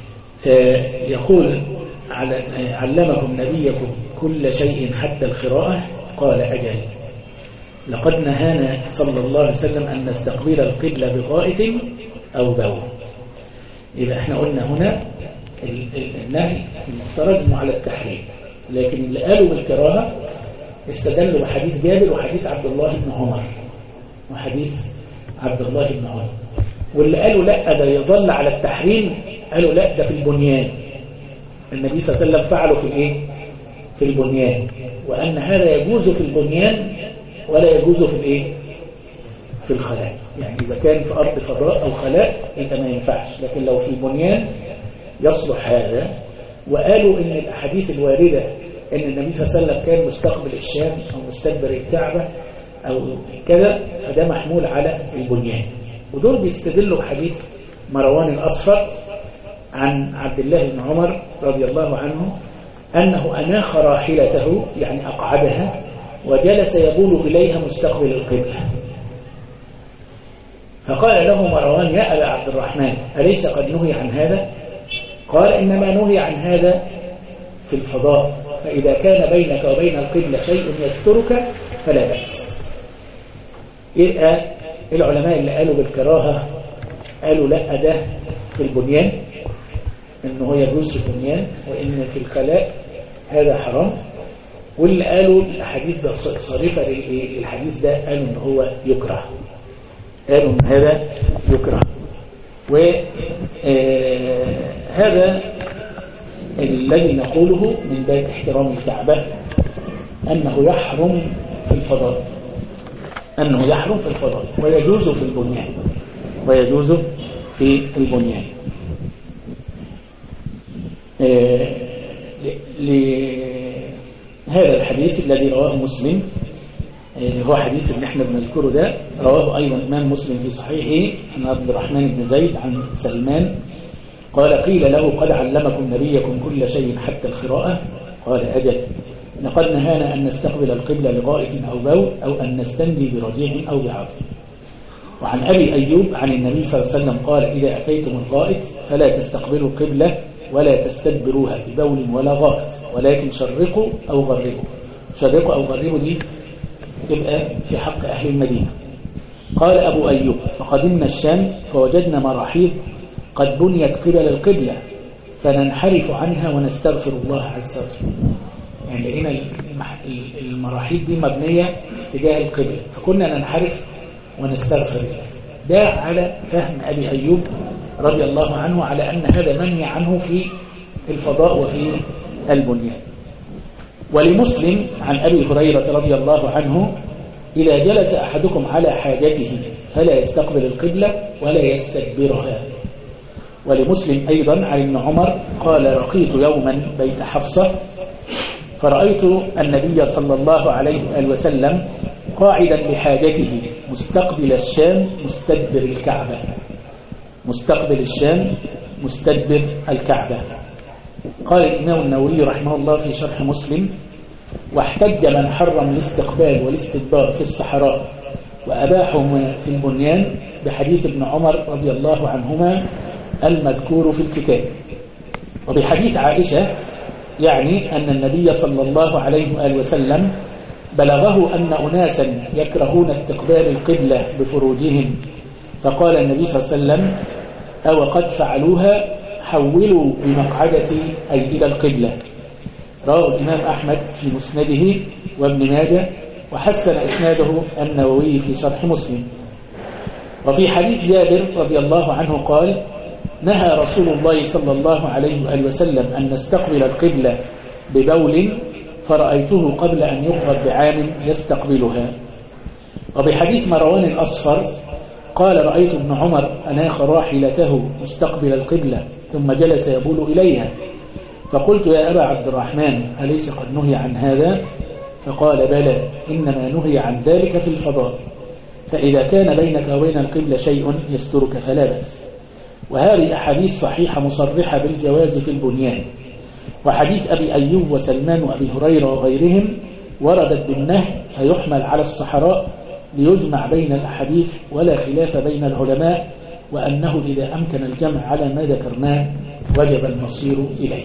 [SPEAKER 2] فيقول علمكم نبيكم كل شيء حتى القراءة، قال أجل لقد نهانا صلى الله عليه وسلم أن نستقبل القبلة بغائط أو بول. يبقى احنا قلنا هنا النهي المفترض انه على التحريم، لكن اللي قالوا بالكراهة استدلوا بحديث جابر وحديث عبد الله بن عمر وحديث عبد الله بن عمر، واللي قالوا لا ده يظل على التحريم قالوا لا ده في البنيان، النبي صلى الله عليه وسلم فعله في البنيان، وأن هذا يجوز في البنيان ولا يجوز في الخلاء. يعني إذا كان في أرض فضاء أو خلاء يبقى ما ينفعش، لكن لو في البنيان يصلح هذا. وقالوا إن الأحاديث الواردة إن النبي صلى الله عليه وسلم كان مستقبل الشام أو مستدبر الكعبة أو كذا، فده محمول على البنيان. ودول بيستدلوا بحديث مروان الأصفر عن عبد الله بن عمر رضي الله عنه أنه أناخ راحلته يعني أقعدها وجلس يبول إليها مستقبل القبلة، فقال له مروان يا أبا عبد الرحمن أليس قد نهي عن هذا؟ قال إنما نهي عن هذا في الفضاء فإذا كان بينك وبين القبلة شيء يسترك فلا بأس. يبقى العلماء اللي قالوا بالكراهة قالوا لا، ده في البنيان إنه يجوز في البنيان، وإن في الخلاء هذا حرام. واللي قالوا الحديث ده صريفة للحديث ده قالوا إن هو يكره، قالوا إن هذا يكره. وهذا الذي نقوله من باب احترام الكعبة أنه يحرم في الفضاء، أنه يحرم في الفضاء ويجوز في البنيان، ويجوز في البنيان. لهذا الحديث الذي رواه مسلم، هو حديث اللي احنا بنذكره ده، رواه أيضا الإمام مسلم في صحيحه عن عبد الرحمن بن زيد عن سلمان قال: قيل له: قد علمكم نبيكم كل شيء حتى القراءة؟ قال: أجل. لقد نهانا أن نستقبل القبلة لغائط أو بول أو أن نستنجي برجيع أو بعظم. وعن أبي أيوب عن النبي صلى الله عليه وسلم قال: إذا أتيتم الغائط فلا تستقبلوا القبلة ولا تستدبروها ببول ولا غائط، ولكن شرقوا أو غربوا. شرقوا أو غربوا دي تبقى في حق أهل المدينة. قال أبو أيوب: فقدمنا الشام فوجدنا مراحيض قد بنيت قبل القبلة فننحرف عنها ونستغفر الله عز وجل. يعني لقينا المراحيض دي مبنية تجاه القبلة فكنا ننحرف ونستغفر الله. ده على فهم أبي أيوب رضي الله عنه على أن هذا منهي عنه في الفضاء وفي البنيان. ولمسلم عن أبي هريرة رضي الله عنه: إذا جلس أحدكم على حاجته فلا يستقبل القبلة ولا يستدبرها. ولمسلم أيضا عن ابن عمر قال: رقيت يوما بيت حفصة فرأيت النبي صلى الله عليه وسلم قاعدا لحاجته مستقبل الشام مستدبر الكعبة. مستقبل الشام مستدبر الكعبة. قال الإمام النووي رحمه الله في شرح مسلم: واحتج من حرم الاستقبال والاستدبار في الصحراء وأباحهم في البنيان بحديث ابن عمر رضي الله عنهما المذكور في الكتاب. وبحديث عائشة يعني أن النبي صلى الله عليه وآله وسلم بلغه أن أناسا يكرهون استقبال القبلة بفروجهم، فقال النبي صلى الله عليه وسلم: أو قد فعلوها حولوا بمقعدتي أي إلى القبلة. رواه الإمام أحمد في مسنده وابن ماجه، وحسن إسناده النووي في شرح مسلم. وفي حديث جابر رضي الله عنه قال: نهى رسول الله صلى الله عليه وآله وسلم أن نستقبل القبلة ببول فرأيته قبل أن يقبض بعام يستقبلها. وبحديث مروان الأصفر قال: رأيت ابن عمر أناخ راحلته مستقبل القبلة ثم جلس يبول إليها، فقلت: يا أبا عبد الرحمن أليس قد نهي عن هذا؟ فقال: بلى، إنما نهي عن ذلك في الفضاء، فإذا كان بينك وبين القبلة شيء يسترك فلا بأس. وهذه أحاديث صحيحة مصرحة بالجواز في البنيان. وحديث أبي أيوب وسلمان وأبي هريرة وغيرهم وردت بالنهي فيحمل على الصحراء ليجمع بين الأحاديث، ولا خلاف بين العلماء وأنه إذا أمكن الجمع على ما ذكرناه وجب المصير إليه.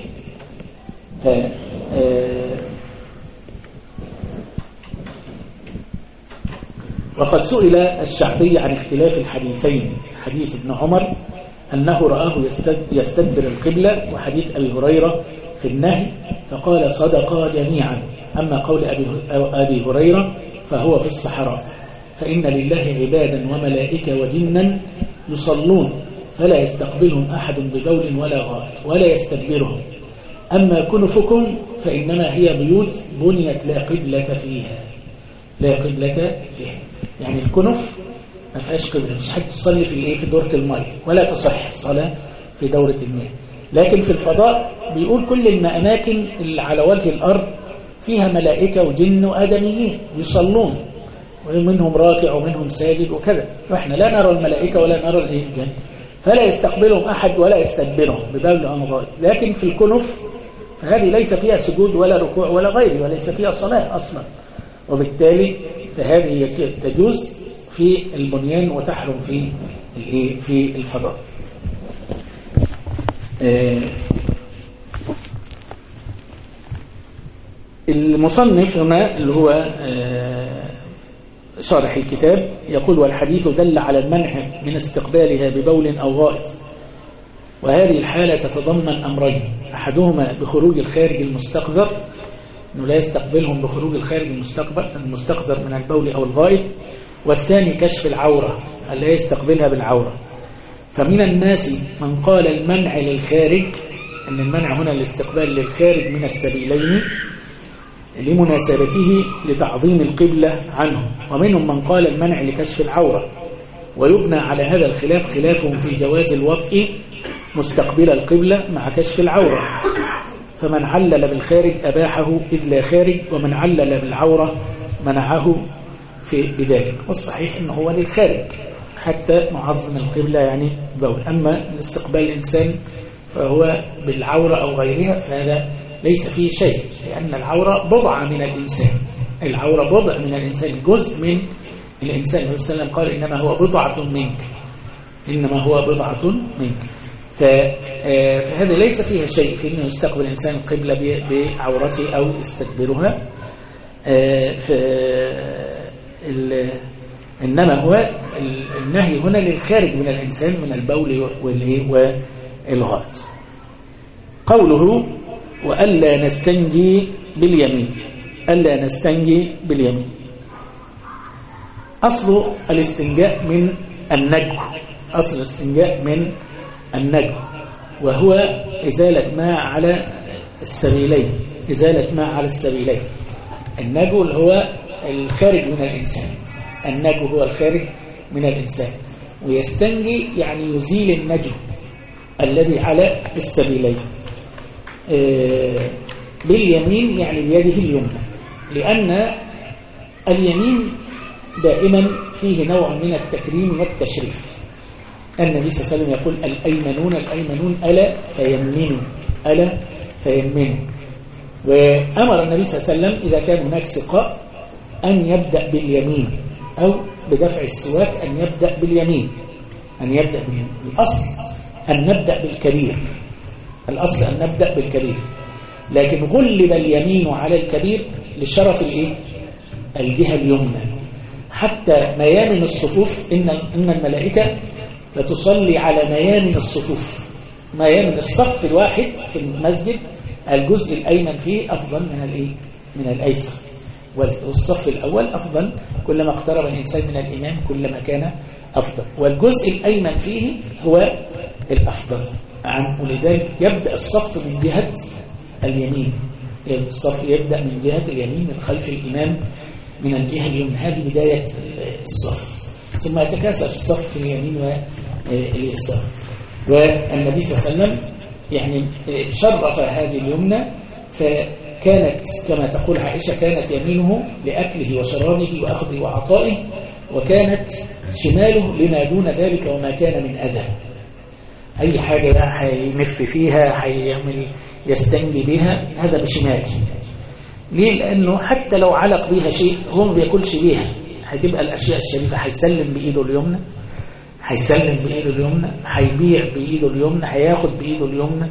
[SPEAKER 2] وقد سئل الشعبي عن اختلاف الحديثين، حديث ابن عمر أنه رآه يستدبر القبلة وحديث أبي هريرة في النهي، فقال: صدقا جميعا. أما قول أبي هريرة فهو في الصحراء، فإن لله عبادا وملائكة وجنا يصلون فلا يستقبلهم أحد ببول ولا غائط ولا يستدبرهم. أما كنفكم فإنما هي بيوت بنيت لا قبلة فيها. لا قبلة فيها يعني الكنف ما فيهاش قبلة، مش حد تصلي في دورة الماء ولا تصح الصلاة في دورة الماء. لكن في الفضاء بيقول كل الأماكن اللي على وجه الأرض فيها ملائكة وجن وآدميين يصلون، ومنهم راكع ومنهم ساجد وكذا، وإحنا لا نرى الملائكة ولا نرى الجن، فلا يستقبلهم أحد ولا يستدبرهم ببول أو غائط. لكن في الكنف فهذه ليس فيها سجود ولا ركوع ولا غيره، وليس فيها صلاة أصلا، وبالتالي فهذه تجوز في البنيان وتحرم في الفضاء. المصنف هنا اللي هو شارح الكتاب يقول: والحديث دل على المنع من استقبالها ببول أو غائط، وهذه الحالة تتضمن أمرين: أحدهما بخروج الخارج المستقذر، أنه لا يستقبلهم بخروج الخارج المستقذر من البول أو الغائط، والثاني كشف العورة، لا يستقبلها بالعورة. فمن الناس من قال المنع للخارج، أن المنع هنا الاستقبال للخارج من السبيلين لمناسبته لتعظيم القبلة عنه، ومنهم من قال المنع لكشف العورة. ويبنى على هذا الخلاف خلافهم في جواز الوطء مستقبل القبلة مع كشف العورة، فمن علل بالخارج أباحه إذ لا خارج، ومن علل بالعورة منعه بذلك. والصحيح أنه هو للخارج حتى معظم القبلة يعني بول. أما الاستقبال الإنسان فهو بالعورة أو غيرها فهذا ليس فيه شيء، لأن العورة بضعة من الإنسان، العورة بضع من الإنسان، جزء من الإنسان. النبي صلى الله عليه وسلم قال: إنما هو بضعة منك، إنما هو بضعة منك. فهذا ليس فيها شيء في أنه يستقبل الإنسان القبلة بعورته أو يستدبرها. إنما هو النهي هنا للخارج من الإنسان من البول والغائط. قوله: وألا نستنجي باليمين، ألا نستنجي باليمين، أصل الاستنجاء من النجو، أصل الاستنجاء من النجو، وهو إزالة ماء على السبيلين، إزالة ماء على السبيلين. النجو اللي هو الخارج من الإنسان، النجو هو الخارج من الإنسان، ويستنجي يعني يزيل النجو الذي على السبيلين. باليمين يعني بيده اليمنى، لأن اليمين دائما فيه نوع من التكريم والتشريف. النبي صلى الله عليه وسلم يقول: الأيمنون الأيمنون ألا فيمنوا، ألا فيمنوا. وأمر النبي صلى الله عليه وسلم إذا كان هناك سقاء أن يبدأ باليمين، أو بدفع السواك أن يبدأ باليمين، أن يبدأ باليمين. الأصل أن نبدأ بالكبير، الأصل أن نبدأ بالكبير، لكن غلب اليمين على الكبير لشرف الجهة اليمنى. حتى ميامن الصفوف، إن الملائكة لتصلي على ميامن الصفوف، ميامن الصف الواحد في المسجد الجزء الأيمن فيه أفضل من الأيسر، والصف الأول أفضل، كلما اقترب الإنسان من الإمام كلما كان أفضل، والجزء الأيمن فيه هو الأفضل. ولذلك يبدأ الصف من جهة اليمين، الصف يبدأ من جهة اليمين من خلف الإمام من الجهة اليمنى، هذه بداية الصف، ثم يتكاثر الصف في اليمين واليسار. والنبي صلى الله عليه وسلم يعني شرف هذه اليمنى، فكانت كما تقول عائشة كانت يمينه لأكله وشرابه وأخذه وعطائه، وكانت شماله لما دون ذلك وما كان من أذى. أي حاجة بقى هينف فيها هيعمل يستنجي بها هذا بشماله. ليه؟ لأنه حتى لو علق بيها شيء هو ما بياكلش بيها، هتبقى الأشياء الشريفة هيسلم بإيده اليمنى، هيسلم بإيده اليمنى، هيبيع بإيده اليمنى، هياخد بإيده اليمنى،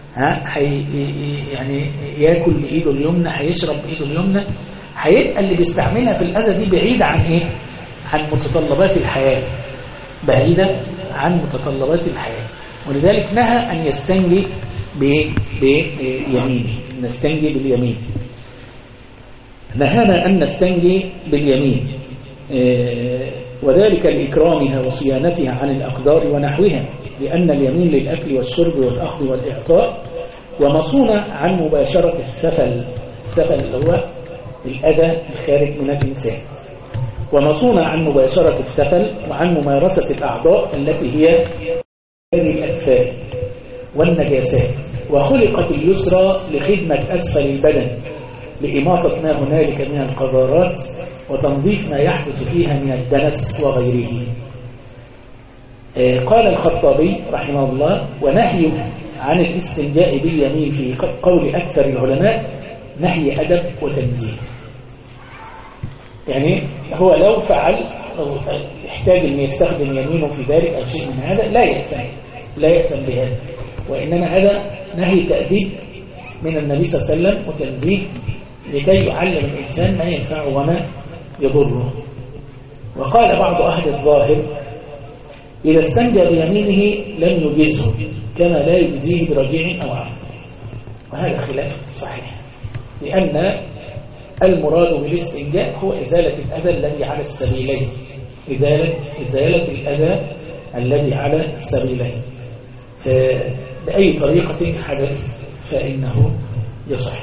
[SPEAKER 2] يعني ياكل بإيده اليمنى، هيشرب بإيده اليمنى. هيبقى اللي بيستعملها في الأذى دي بعيدة عن إيه؟ عن متطلبات الحياة، بعيدة عن متطلبات الحياة. ولذلك نهى أن يستنجي بيمينه، نستنجي باليمين، نهانا أن نستنجي باليمين، وذلك لإكرامها وصيانتها عن الأقدار ونحوها، لأن اليمين للأكل والشرب والأخذ والإعطاء، ومصونة عن مباشرة الثفل، الثفل اللي هو الأذى الخارج من الإنسان، ومصونة عن مباشرة الثفل وعن ممارسة الأعضاء التي هي الأسفل والنجاسات. وخلقت اليسرى لخدمة أسفل البدن لإماطة ما هنالك من القذارات وتنظيف ما يحدث فيها من الدنس وغيره. قال الخطابي رحمه الله: ونهي عن الاستنجاء باليمين في قول أكثر العلماء نهي أدب وتنزيه. يعني هو لو فعل أو يحتاج أن يستخدم يمينه في ذلك أو شيء من هذا لا يأثم بهذا، وإنما هذا نهي تأديب من النبي صلى الله عليه وسلم وتنزيه لكي يعلم الإنسان ما ينفعه وما يضره. وقال بعض أهل الظاهر إذا استنجى بيمينه لم يجزه كما لا يجزيه برجيع أو عصر، وهذا خلاف صحيح، لأن المراد بالاستنجاء هو إزالة الأذى الذي على السبيلين، إزالة الأذى الذي على السبيلين، فبأي طريقة حدث فإنه يصح.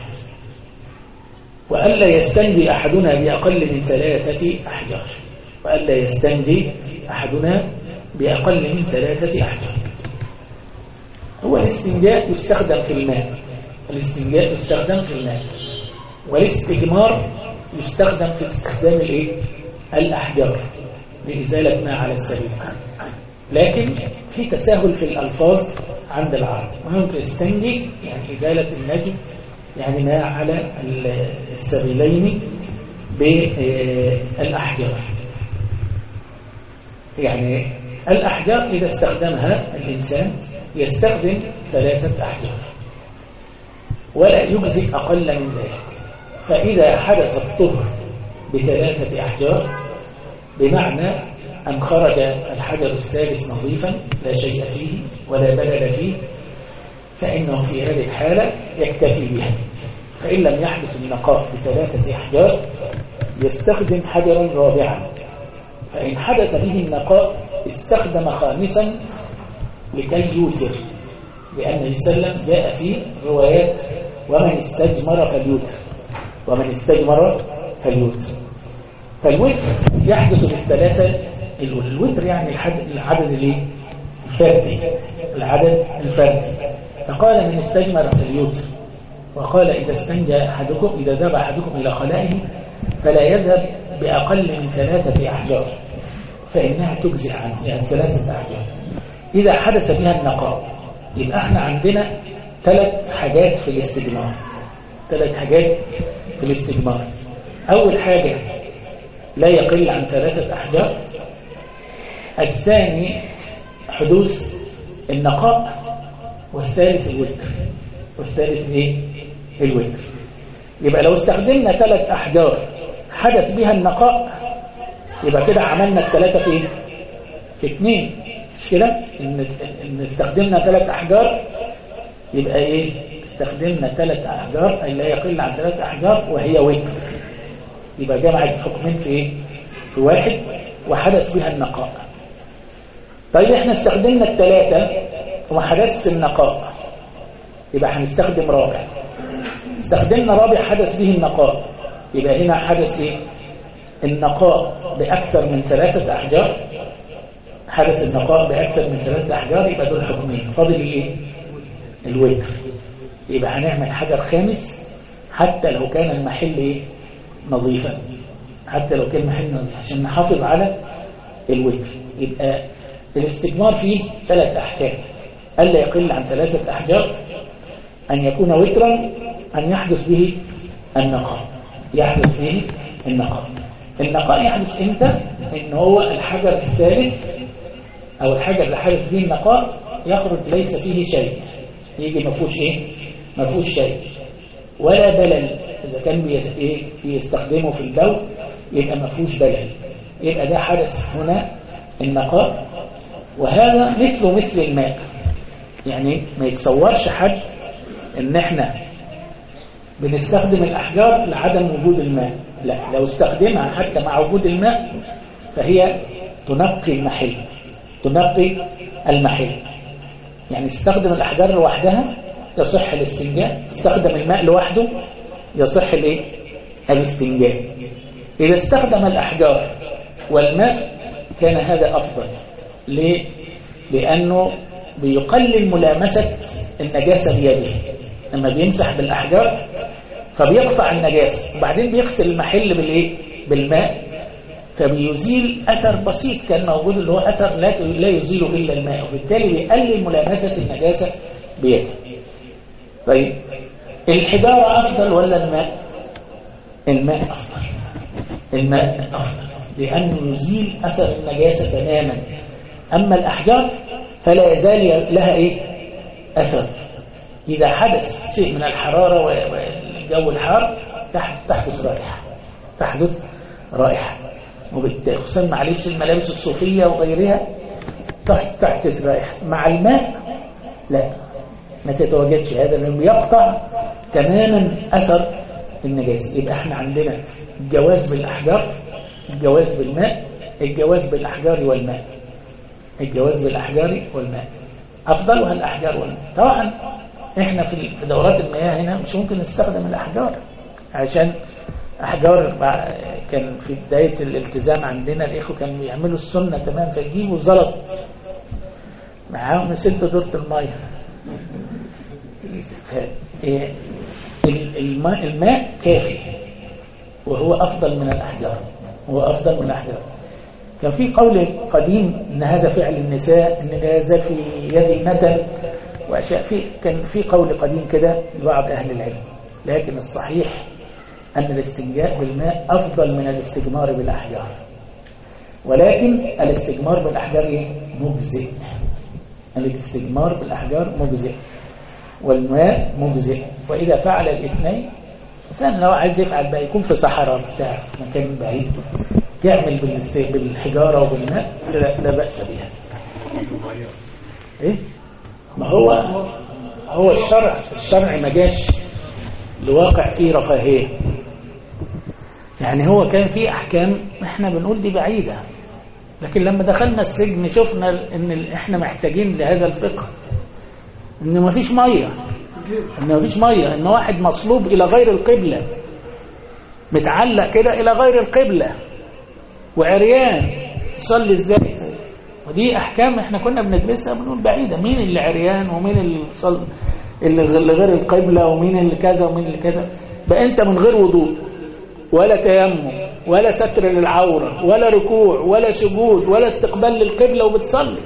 [SPEAKER 2] وألا يستنجي أحدنا بأقل من 3 أحجار، وألا يستنجي أحدنا بأقل من 3 أحجار. هو الاستنجاء يستخدم في الماء، الاستنجاء يستخدم في الماء، والاستجمار يستخدم في استخدام الأحجار لإزالة ما على السبيل. لكن في تساهل في الألفاظ عند العرب، ممكن استنجي يعني إزالة النجم يعني ما على السبيلين بالأحجار. يعني الأحجار إذا استخدمها الإنسان يستخدم 3 أحجار ولا يجزئ أقل من ذلك. فإذا حدث الطهر ب3 أحجار بمعنى أن خرج الحجر الثالث نظيفا لا شيء فيه ولا بلل فيه، فإنه في هذه الحالة يكتفي بها. فإن لم يحدث النقاء ب3 أحجار يستخدم حجرا رابعا، فإن حدث به النقاء استخدم خامسا لكي يوتر، لأن النبي صلى الله عليه وسلم جاء في روايات ومن استجمر فليوتر، ومن استجمر فليوتر. فالوتر يحدث بالثلاثة. الوتر يعني العدد الفردي، العدد الفردي. فقال من استجمر فليوتر، وقال إذا استنجى أحدكم، إذا ذهب أحدكم إلى خلائه فلا يذهب بأقل من 3 أحجار فإنها تجزئ عنه، يعني 3 أحجار. إذا حدث بها النقاء يبقى احنا عندنا 3 حاجات في الاستجمار، 3 حاجات في الاستجمار. أول حاجة لا يقل عن 3 أحجار. الثاني حدوث النقاء، والثالث الوتر، والثالث الوتر. يبقى لو استخدمنا 3 أحجار حدث بها النقاء يبقى كده عملنا ال3 في 2، مش كده؟ إن استخدمنا 3 أحجار يبقى استخدمنا 3 أحجار أي لا يقل عن 3 أحجار وهي وتر، يبقى جمعت حكمين في واحد وحدث بها النقاء. طيب احنا استخدمنا ال3 وما حدث النقاء يبقى هنستخدم رابع. استخدمنا رابع حدث به النقاء يبقى هنا حدث النقاء بأكثر من 3 أحجار، حدث النقاء بأكثر من 3 أحجار، يبقى دول حكمين. فاضل الوتر، يبقى هنعمل حجر خامس حتى لو كان المحل نظيفا، حتى لو كان المحل نظيف عشان نحافظ على الوتر. يبقى الاستجمار فيه 3 أحكام: ألا يقل عن 3 أحجار، أن يكون وترا، أن يحدث به النقاء. يحدث به النقاء. النقاء يحدث إمتى؟ إن هو الحجر الثالث أو الحجر اللي حدث به النقاء يخرج ليس فيه شيء، يجي ما فيهوش شيء ولا بلل. إذا كان بيستخدمه في البول يبقى ما فيهوش بلل، يبقى ده حدث هنا النقاء. وهذا مثل الماء، يعني ما يتصورش حد ان احنا بنستخدم الأحجار لعدم وجود الماء، لا، لو استخدمها حتى مع وجود الماء فهي تنقي المحل. يعني استخدم الأحجار لوحدها يصح الاستنجاء، استخدم الماء لوحده يصح الاستنجاء. إذا استخدم الأحجار والماء كان هذا أفضل. ليه؟ لأنه بيقلل ملامسة النجاسة بيده. لما بيمسح بالأحجار فبيقطع النجاسة، وبعدين بيغسل المحل بالماء، فبيزيل أثر بسيط كان موجود اللي هو أثر لا يزيله إلا الماء، وبالتالي بيقلل ملامسة النجاسة بيده. طيب الحجارة أفضل ولا الماء؟ الماء أفضل لأنه يزيل أثر النجاسة تماما. أما الأحجار فلا يزال لها أثر. إذا حدث شيء من الحرارة والجو الحار تحدث رائحة، تحدث رائحة، خصوصا مع لبس الملابس الصوفية وغيرها تحدث رائحة. مع الماء لا، ما تتواجدش هذا، لأنه يقطع تماما أثر النجاسة. يبقى احنا عندنا الجواز بالأحجار، الجواز بالماء، الجواز بالأحجار والماء، الجواز بالأحجار والماء، أفضلها الأحجار والماء. طبعا احنا في دورات المياه هنا مش ممكن نستخدم الأحجار، عشان أحجار كان في بداية الالتزام عندنا الإخوة كانوا يعملوا السنة تمام، فيجيبوا زلط معاهم يسدوا دورة المياه. الماء كافي وهو أفضل من الأحجار، هو أفضل من الأحجار. كان في قول قديم إن هذا فعل النساء، إن لا يزال في يدي ندى وأشياء، كان في قول قديم كده لبعض أهل العلم، لكن الصحيح أن الاستنجاء بالماء أفضل من الاستجمار بالأحجار، ولكن الاستجمار بالأحجار مجزئ، الاستجمار بالأحجار مجزئ والماء مجزئ. وإذا فعل الاثنين، إنسان لو عايز يفعل بقى يكون في صحراء بتاع مكان بعيد يعمل بالحجارة وبالماء لا بأس بها. إيه؟ ما هو الشرع ما جاش لواقع فيه رفاهية، يعني هو كان فيه أحكام احنا بنقول دي بعيدة، لكن لما دخلنا السجن شفنا ان احنا محتاجين لهذا الفقه، ان ما فيش مية، ان واحد مصلوب الى غير القبلة، متعلق كده الى غير القبلة وعريان، يصلي ازاي؟ ودي احكام احنا كنا بندرسها بنقول بعيدة، مين اللي عريان ومين اللي غير القبلة ومين اللي كذا ومين اللي كذا. بقى انت من غير وضوء ولا تيمم ولا ستر للعورة ولا ركوع ولا سجود ولا استقبال للقبلة وبتصلي.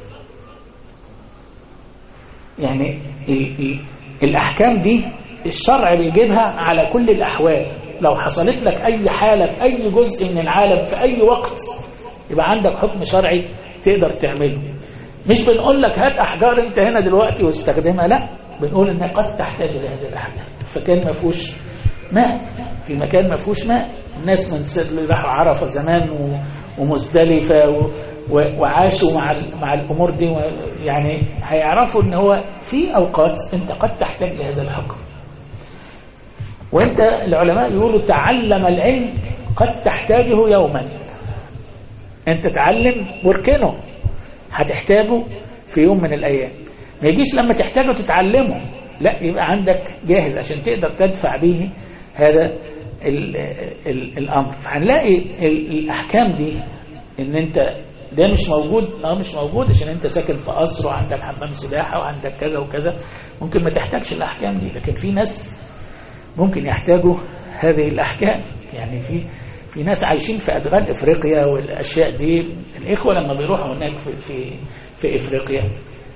[SPEAKER 2] يعني الأحكام دي الشرع بيجيبها على كل الأحوال، لو حصلت لك أي حالة في أي جزء من العالم في أي وقت يبقى عندك حكم شرعي تقدر تعمله. مش بنقول لك هات أحجار أنت هنا دلوقتي واستخدمها، لا، بنقول إنها قد تحتاج لهذه الأحجار. فكان ما فيهوش ماء، في مكان ما فيهوش ماء، الناس من اللي راحوا عرفة زمان ومزدلفة وعاشوا مع الأمور دي، يعني هيعرفوا إن هو في أوقات أنت قد تحتاج لهذا الحكم. وأنت العلماء يقولوا تعلم العلم قد تحتاجه يوما، أنت تعلم واركنه، هتحتاجه في يوم من الأيام. ما يجيش لما تحتاجه تتعلمه، لا، يبقى عندك جاهز عشان تقدر تدفع به هذا الأمر. فهنلاقي الأحكام دي إن أنت ده مش موجود، مش موجود عشان أنت ساكن في قصر وعندك حمام سباحة وعندك كذا وكذا، ممكن ما تحتاجش الأحكام دي. لكن في ناس ممكن يحتاجوا هذه الأحكام، يعني في ناس عايشين في أدغال إفريقيا والأشياء دي. الإخوة لما بيروحوا هناك في إفريقيا،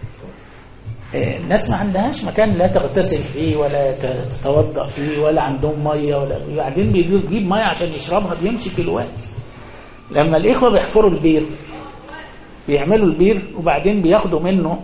[SPEAKER 2] الناس ما عندهاش مكان لا تغتسل فيه ولا تتوضأ فيه ولا عندهم مية، ولا بعدين بيجيب مية عشان يشربها بيمشي كيلوات. لما الإخوة بيحفروا البير، بيعملوا البير وبعدين بياخدوا منه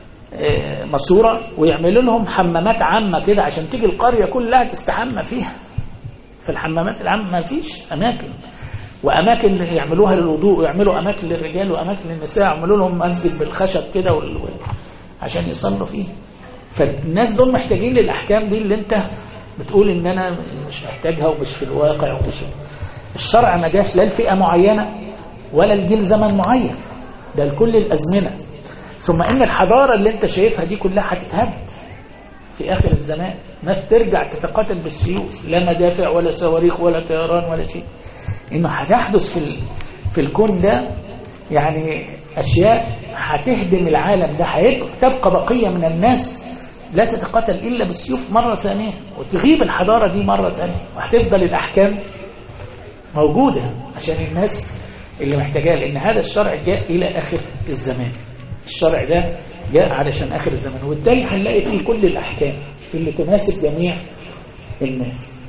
[SPEAKER 2] ماسورة ويعملوا لهم حمامات عامة كده عشان تيجي القرية كلها تستحمى فيها. في الحمامات العامة ما فيش أماكن، وأماكن يعملوها للوضوء، ويعملوا أماكن للرجال وأماكن للنساء، يعملوا لهم مسجد بالخشب كده عشان يصلوا فيه. فالناس دول محتاجين للأحكام دي اللي انت بتقول ان انا مش محتاجها ومش في الواقع ومش الشرع ما جاش لا لفئة معينة ولا لجيل زمن معين، ده لكل الأزمنة. ثم ان الحضارة اللي انت شايفها دي كلها هتتهد في آخر الزمان، ناس ترجع تتقاتل بالسيوف، لا مدافع ولا صواريخ ولا طيران ولا شيء. انه هتحدث في الكون ده يعني أشياء هتهدم العالم ده، تبقى بقية من الناس لا تتقاتل إلا بالسيوف مرة ثانية، وتغيب الحضارة دي مرة ثانية، وهتفضل الأحكام موجودة عشان الناس اللي محتاجها، لأن هذا الشرع جاء إلى آخر الزمان. الشرع ده جاء علشان آخر الزمان، وبالتالي هنلاقي فيه كل الأحكام اللي تناسب جميع الناس.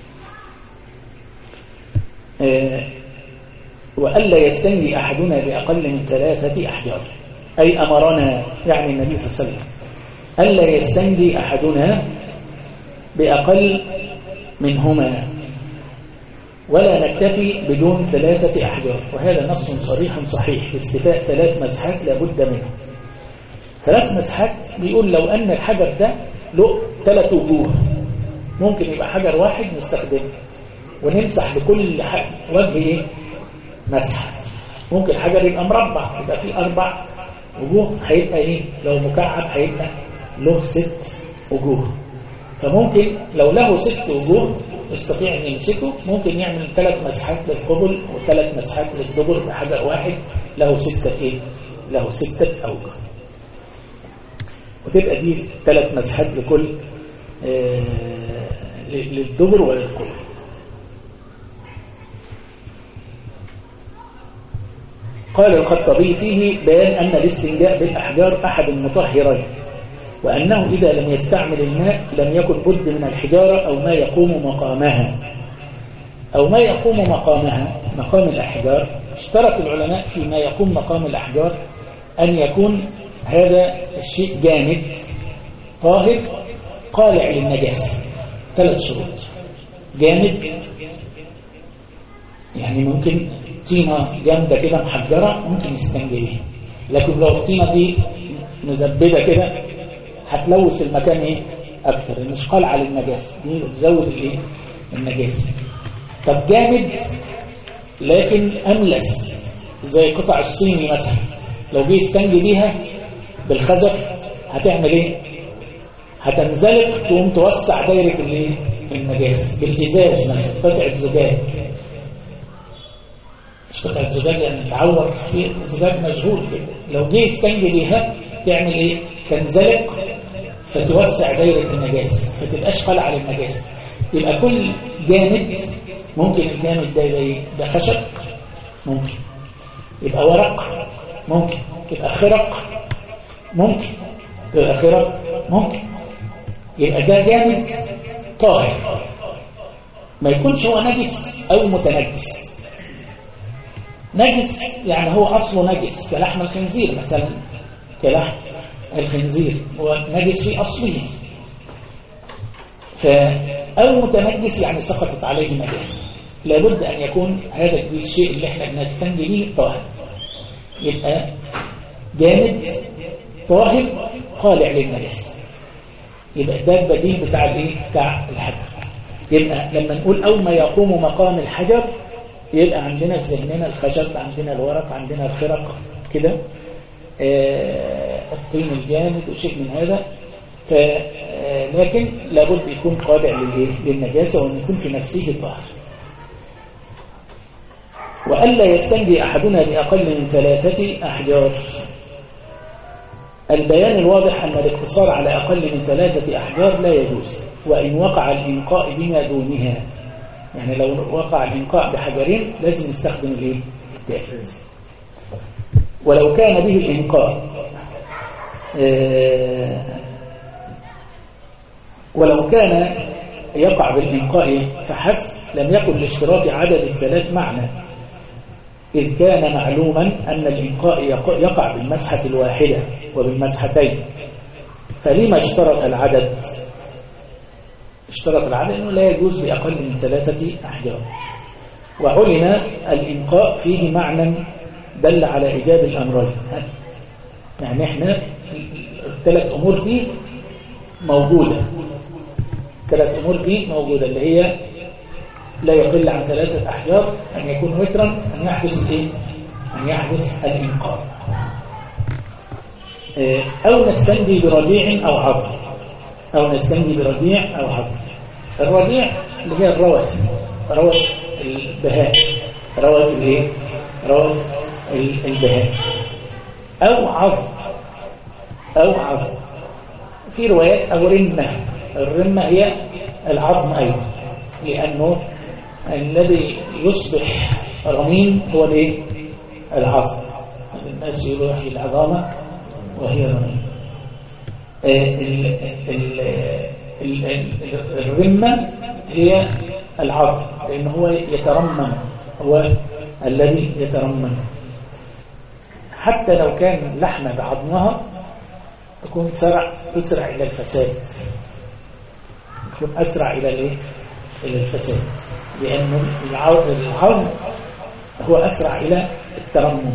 [SPEAKER 2] وألا يستنجي أحدنا بأقل من 3 أحجار، أي أمرنا يعني النبي صلى الله عليه وسلم ألا يستنجي أحدنا بأقل منهما. ولا نكتفي بدون 3 أحجار، وهذا نص صريح صحيح في استيفاء 3 مسحات لابد منه. 3 مسحات بيقول لو أن الحجر ده له 3 وجوه، ممكن يبقى حجر واحد نستخدمه ونمسح لكل وجه مسحة. ممكن حجر يبقى مربع يبقى فيه 4 وجوه، هيبقى لو مكعب هيبقى له 6 وجوه. فممكن لو له 6 وجوه يستطيع أن يمسكه، ممكن يعمل 3 مسحات للقبل و3 مسحات للدبر بحجر واحد له 6 له 6 أوجه، وتبقى دي 3 مسحات لكل للدبر وللقبل. قال الخطابي فيه بيان أن الاستنجاء بالأحجار أحد المطهرين، وأنه إذا لم يستعمل الماء لم يكن بد من الحجارة أو ما يقوم مقامها. أو ما يقوم مقامها مقام الأحجار، اشترط العلماء في ما يقوم مقام الأحجار أن يكون هذا الشيء جامد طاهر قالع للنجاسة. 3 شروط: جامد، يعني ممكن طينة جامدة كده محجرة ممكن يستنجي بيها، لكن لو الطينة دي مزبدة كده هتلوث المكان أكتر، مش قالعة للنجاسة، دي بتزود النجاسة. طب جامد لكن أملس زي قطع الصيني مثلا، لو جه يستنجي بيها بالخزف هتعمل هتنزلق، تقوم توسع دايرة النجاسة. بالإزاز مثلا، قطعة زجاج، مش قطعة زجاج يعني تعور في زجاج مشغول كده، لو جه يستنجي بيها تعمل تنزلق فتوسع دايرة النجاسة، فتبقاش قلعة للنجاسة. يبقى كل جامد، ممكن الجامد ده يبقى خشب، ممكن يبقى ورق، ممكن يبقى خرق، ممكن يبقى خرق، ممكن يبقى ده جامد طاهر، ما يكونش هو نجس أو متنجس. نجس يعني هو أصله نجس، كلحم الخنزير مثلا، كلحم الخنزير هو نجس في أصله، أو متنجس يعني سقطت عليه نجاسة. لابد أن يكون هذا الشيء اللي احنا بنستنجي به طاهر، يبقى جامد طاهر قالع للنجاسة، يبقى ده البديل بتاع بتاع الحجر. يبقى لما نقول أو ما يقوم مقام الحجر، يبقى عندنا في ذهننا الخشب، عندنا الورق، عندنا الخرق كده، الطين الجامد وشيء من هذا. لكن لابد يكون قادع للنجاسة، وأن يكون في نفسه طاهر. وألا يستنجي أحدنا بأقل من 3 أحجار. البيان الواضح أن الاقتصار على أقل من 3 أحجار لا يجوز، وإن وقع الإنقاء بما دونها، يعني لو وقع الإنقاء بحجرين لازم نستخدم التأكيد. ولو كان به الإنقاء ولو كان يقع بالإنقاء فحسب لم يكن لاشتراط عدد ال3 معنى، إذ كان معلوما أن الإنقاء يقع بالمسحة الواحدة وبالمسحتين، فلما اشترط العدد؟ اشترط العدد أنه لا يجوز بأقل من 3 أحجار. وعلم الإنقاء فيه معنى دل على إيجاب الأمرين، يعني احنا ال3 أمور دي موجودة، 3 أمور دي موجودة، اللي هي لا يقل عن 3 أحجار، أن يكون وترا، أن يحدث أن يحدث الإنقاء، أو نستنجي برضيع أو عظم، أو نستنجي برضيع أو عظم. الرضيع اللي هي الروث، روث البهاء، روث روث البهاء، أو عظم، أو عظم. في روايات أو رمة، الرمة هي العظم أيضا، لأنه الذي يصبح رميم هو العظم. الناس يقولوا هي العظامة وهي رميم. الرمة هي العظم، لأنه هو يترمم، هو الذي يترمم. حتى لو كان لحمة بعظمها تكون أسرع إلى الفساد، تكون أسرع إلى الفساد، لأن العظم هو أسرع إلى الترمم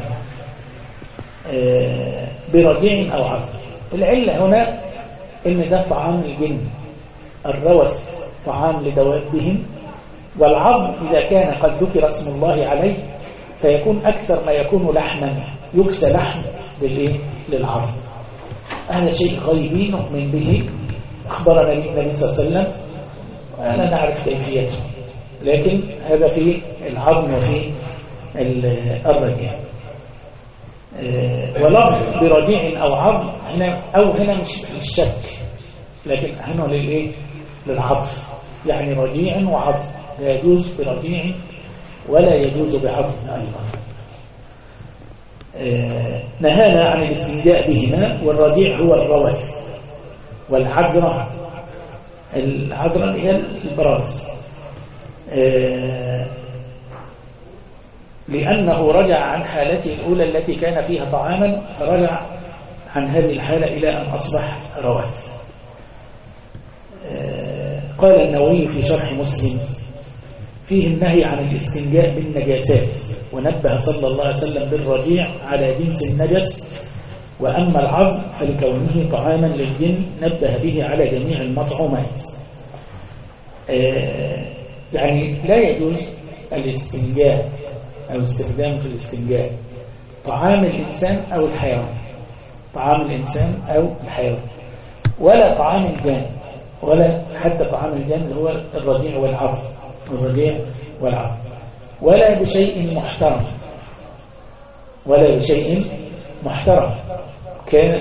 [SPEAKER 2] برجيع أو عظم. العلة هنا إن ده طعام الجن، الروث طعام لدوابهم، والعظم إذا كان قد ذكر اسم الله عليه فيكون أكثر ما يكون لحما، يكسى لحم للعظم. هذا شيء غيبي نؤمن به، أخبرنا النبي صلى الله عليه وسلم ولا نعرف كيفيته، لكن هذا في العظم وفي الرجيع. ولفظ برجيع أو عظم هنا مش للشك، لكن هنا للعطف، يعني رجيع وعظم، لا يجوز برجيع ولا يجوز بعظم أيضا. نهانا عن الاستنجاء بهما، والرجيع هو الروث، والعذرة العذرة هي البراز، لأنه رجع عن حالته الأولى التي كان فيها طعاما، فرجع عن هذه الحالة إلى أن أصبح روث. قال النووي في شرح مسلم فيه النهي عن الاستنجاء بالنجاسات، ونبه صلى الله عليه وسلم بالرجيع على جنس النجس، وأما العظم فلكونه طعاما للجن نبه به على جميع المطعومات. يعني لا يجوز الاستنجاء أو استخدام في الاستنجاء طعام الإنسان أو الحيوان، طعام الإنسان أو الحيوان، ولا طعام الجان، ولا حتى طعام الجان اللي هو الرجيع والعظم، الرجيع والعظم، ولا بشيء محترم، ولا بشيء محترم. كان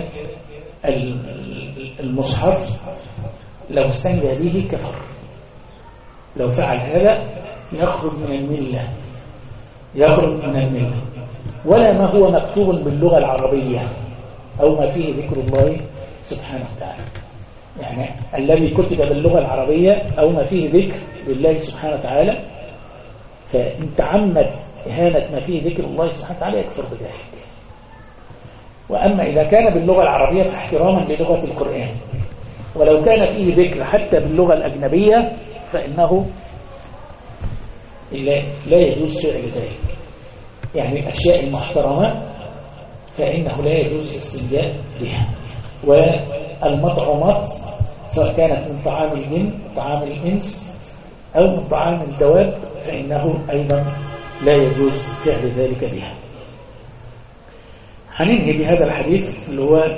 [SPEAKER 2] المصحف لو استنجى به كفر، لو فعل هذا يخرج من الملة، يخرج من الملة. ولا ما هو مكتوب باللغة العربية أو ما فيه ذكر الله سبحانه وتعالى، يعني الذي كتب باللغة العربية أو ما فيه ذكر لله سبحانه وتعالى، فإن تعمد إهانة ما فيه ذكر الله سبحانه وتعالى يكفر بذلك. وأما إذا كان باللغة العربية فاحتراما للغة القرآن، ولو كان فيه ذكر حتى باللغة الأجنبية فإنه لا يجوز فعل ذلك. يعني الأشياء المحترمة فإنه لا يجوز الاستنجاء بها. والمطعومات سواء كانت من طعام الجن، طعام الإنس، أو من طعام الدواب فإنه أيضا لا يجوز فعل ذلك بها. هننهي بهذا الحديث اللي هو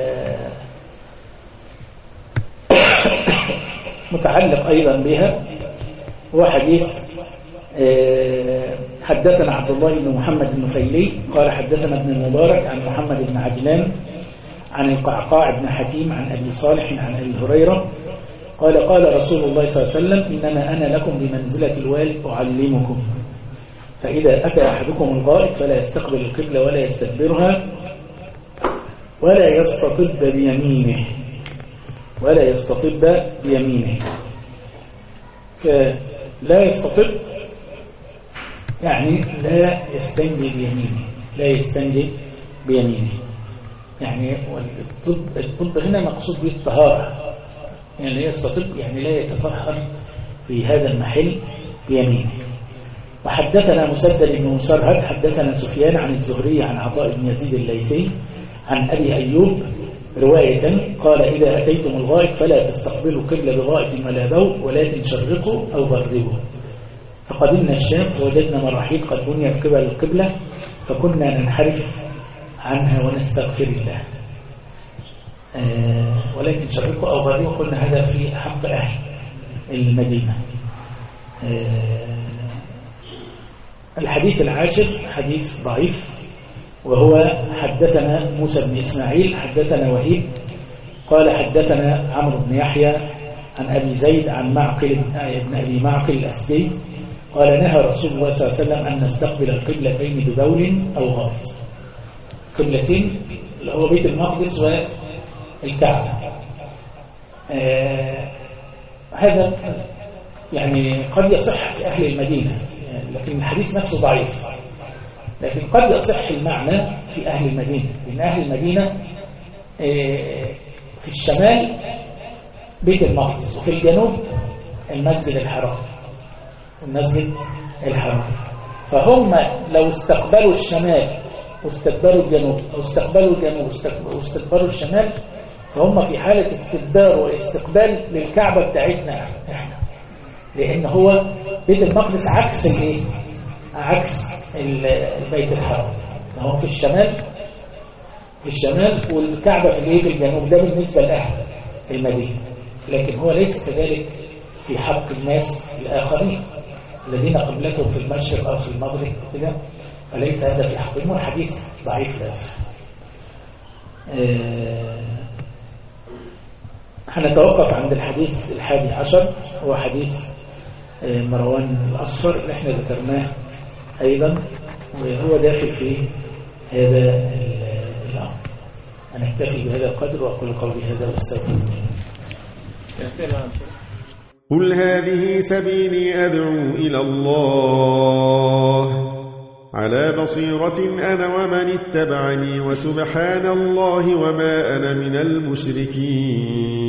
[SPEAKER 2] متعلق أيضا بها، هو حديث حدثنا عبد الله بن محمد النفيلي قال حدثنا ابن المبارك عن محمد بن عجلان عن القعقاع بن حكيم عن أبي صالح عن أبي هريرة قال قال رسول الله صلى الله عليه وسلم إنما أنا لكم بمنزلة الوالد أعلمكم، فإذا أتى أحدكم الغائط فلا يستقبل القبلة ولا يستدبرها ولا يستطب بيمينه، ولا يستطب بيمينه. فلا يستطب يعني لا يستنجي بيمينه، لا يستنجي بيمينه. يعني الطب هنا مقصود به الطهارة، يعني لا يستطب يعني لا يتطهر في هذا المحل بيمينه. وحدثنا مسدد بن مسرهد حدثنا سفيان عن الزهري عن عطاء بن يزيد الليثي عن أبي أيوب رواية قال إذا أتيتم الغائط فلا تستقبلوا قبل بغائط ولا بول ولكن شرقوا أو غربوا. فقدمنا الشام فوجدنا مراحيض قد بنيت قبل القبلة فكنا ننحرف عنها ونستغفر الله، ولكن شرقوا أو غربوا قلنا هذا في حق أهل المدينة. الحديث العاشر حديث ضعيف، وهو حدثنا موسى بن إسماعيل حدثنا وهيب قال حدثنا عمرو بن يحيى عن أبي زيد عن معقل بن أبي معقل الأسدي قال نهى رسول الله صلى الله عليه وسلم أن نستقبل القبلتين ببول أو غائط. قبلتين اللي هو بيت المقدس والكعبة. هذا يعني قد يصح في أهل المدينة، لكن الحديث نفسه ضعيف، لكن قد يصح المعنى في أهل المدينة، لأن أهل المدينة في الشمال بيت المقدس وفي الجنوب المسجد الحرام، المسجد الحرام. فهم لو استقبلوا الشمال واستدبروا الجنوب، أو استقبلوا الجنوب واستدبروا الشمال، فهم في حالة استدبار واستقبال للكعبة بتاعتنا احنا، لأن هو بيت المقدس عكس الايه؟ عكس البيت الحرام. هو في الشمال، والكعبة في الايه؟ في الجنوب. ده بالنسبة لأهل المدينة، لكن هو ليس كذلك في حق الناس الآخرين الذين قبلتهم في المشرق أو في المغرب كده، فليس هذا في حقهم، والحديث ضعيف لا يصح. هنتوقف عند الحديث 11، هو حديث مروان الأصفر اللي احنا ذكرناه أيضا، وهو داخل في هذا الأمر. أنا أكتفي بهذا القدر وأقول قولي هذا واستغفر الله.
[SPEAKER 3] قل هذه سبيلي أدعو إلى الله على بصيرة أنا ومن اتبعني، وسبحان الله وما أنا من المشركين.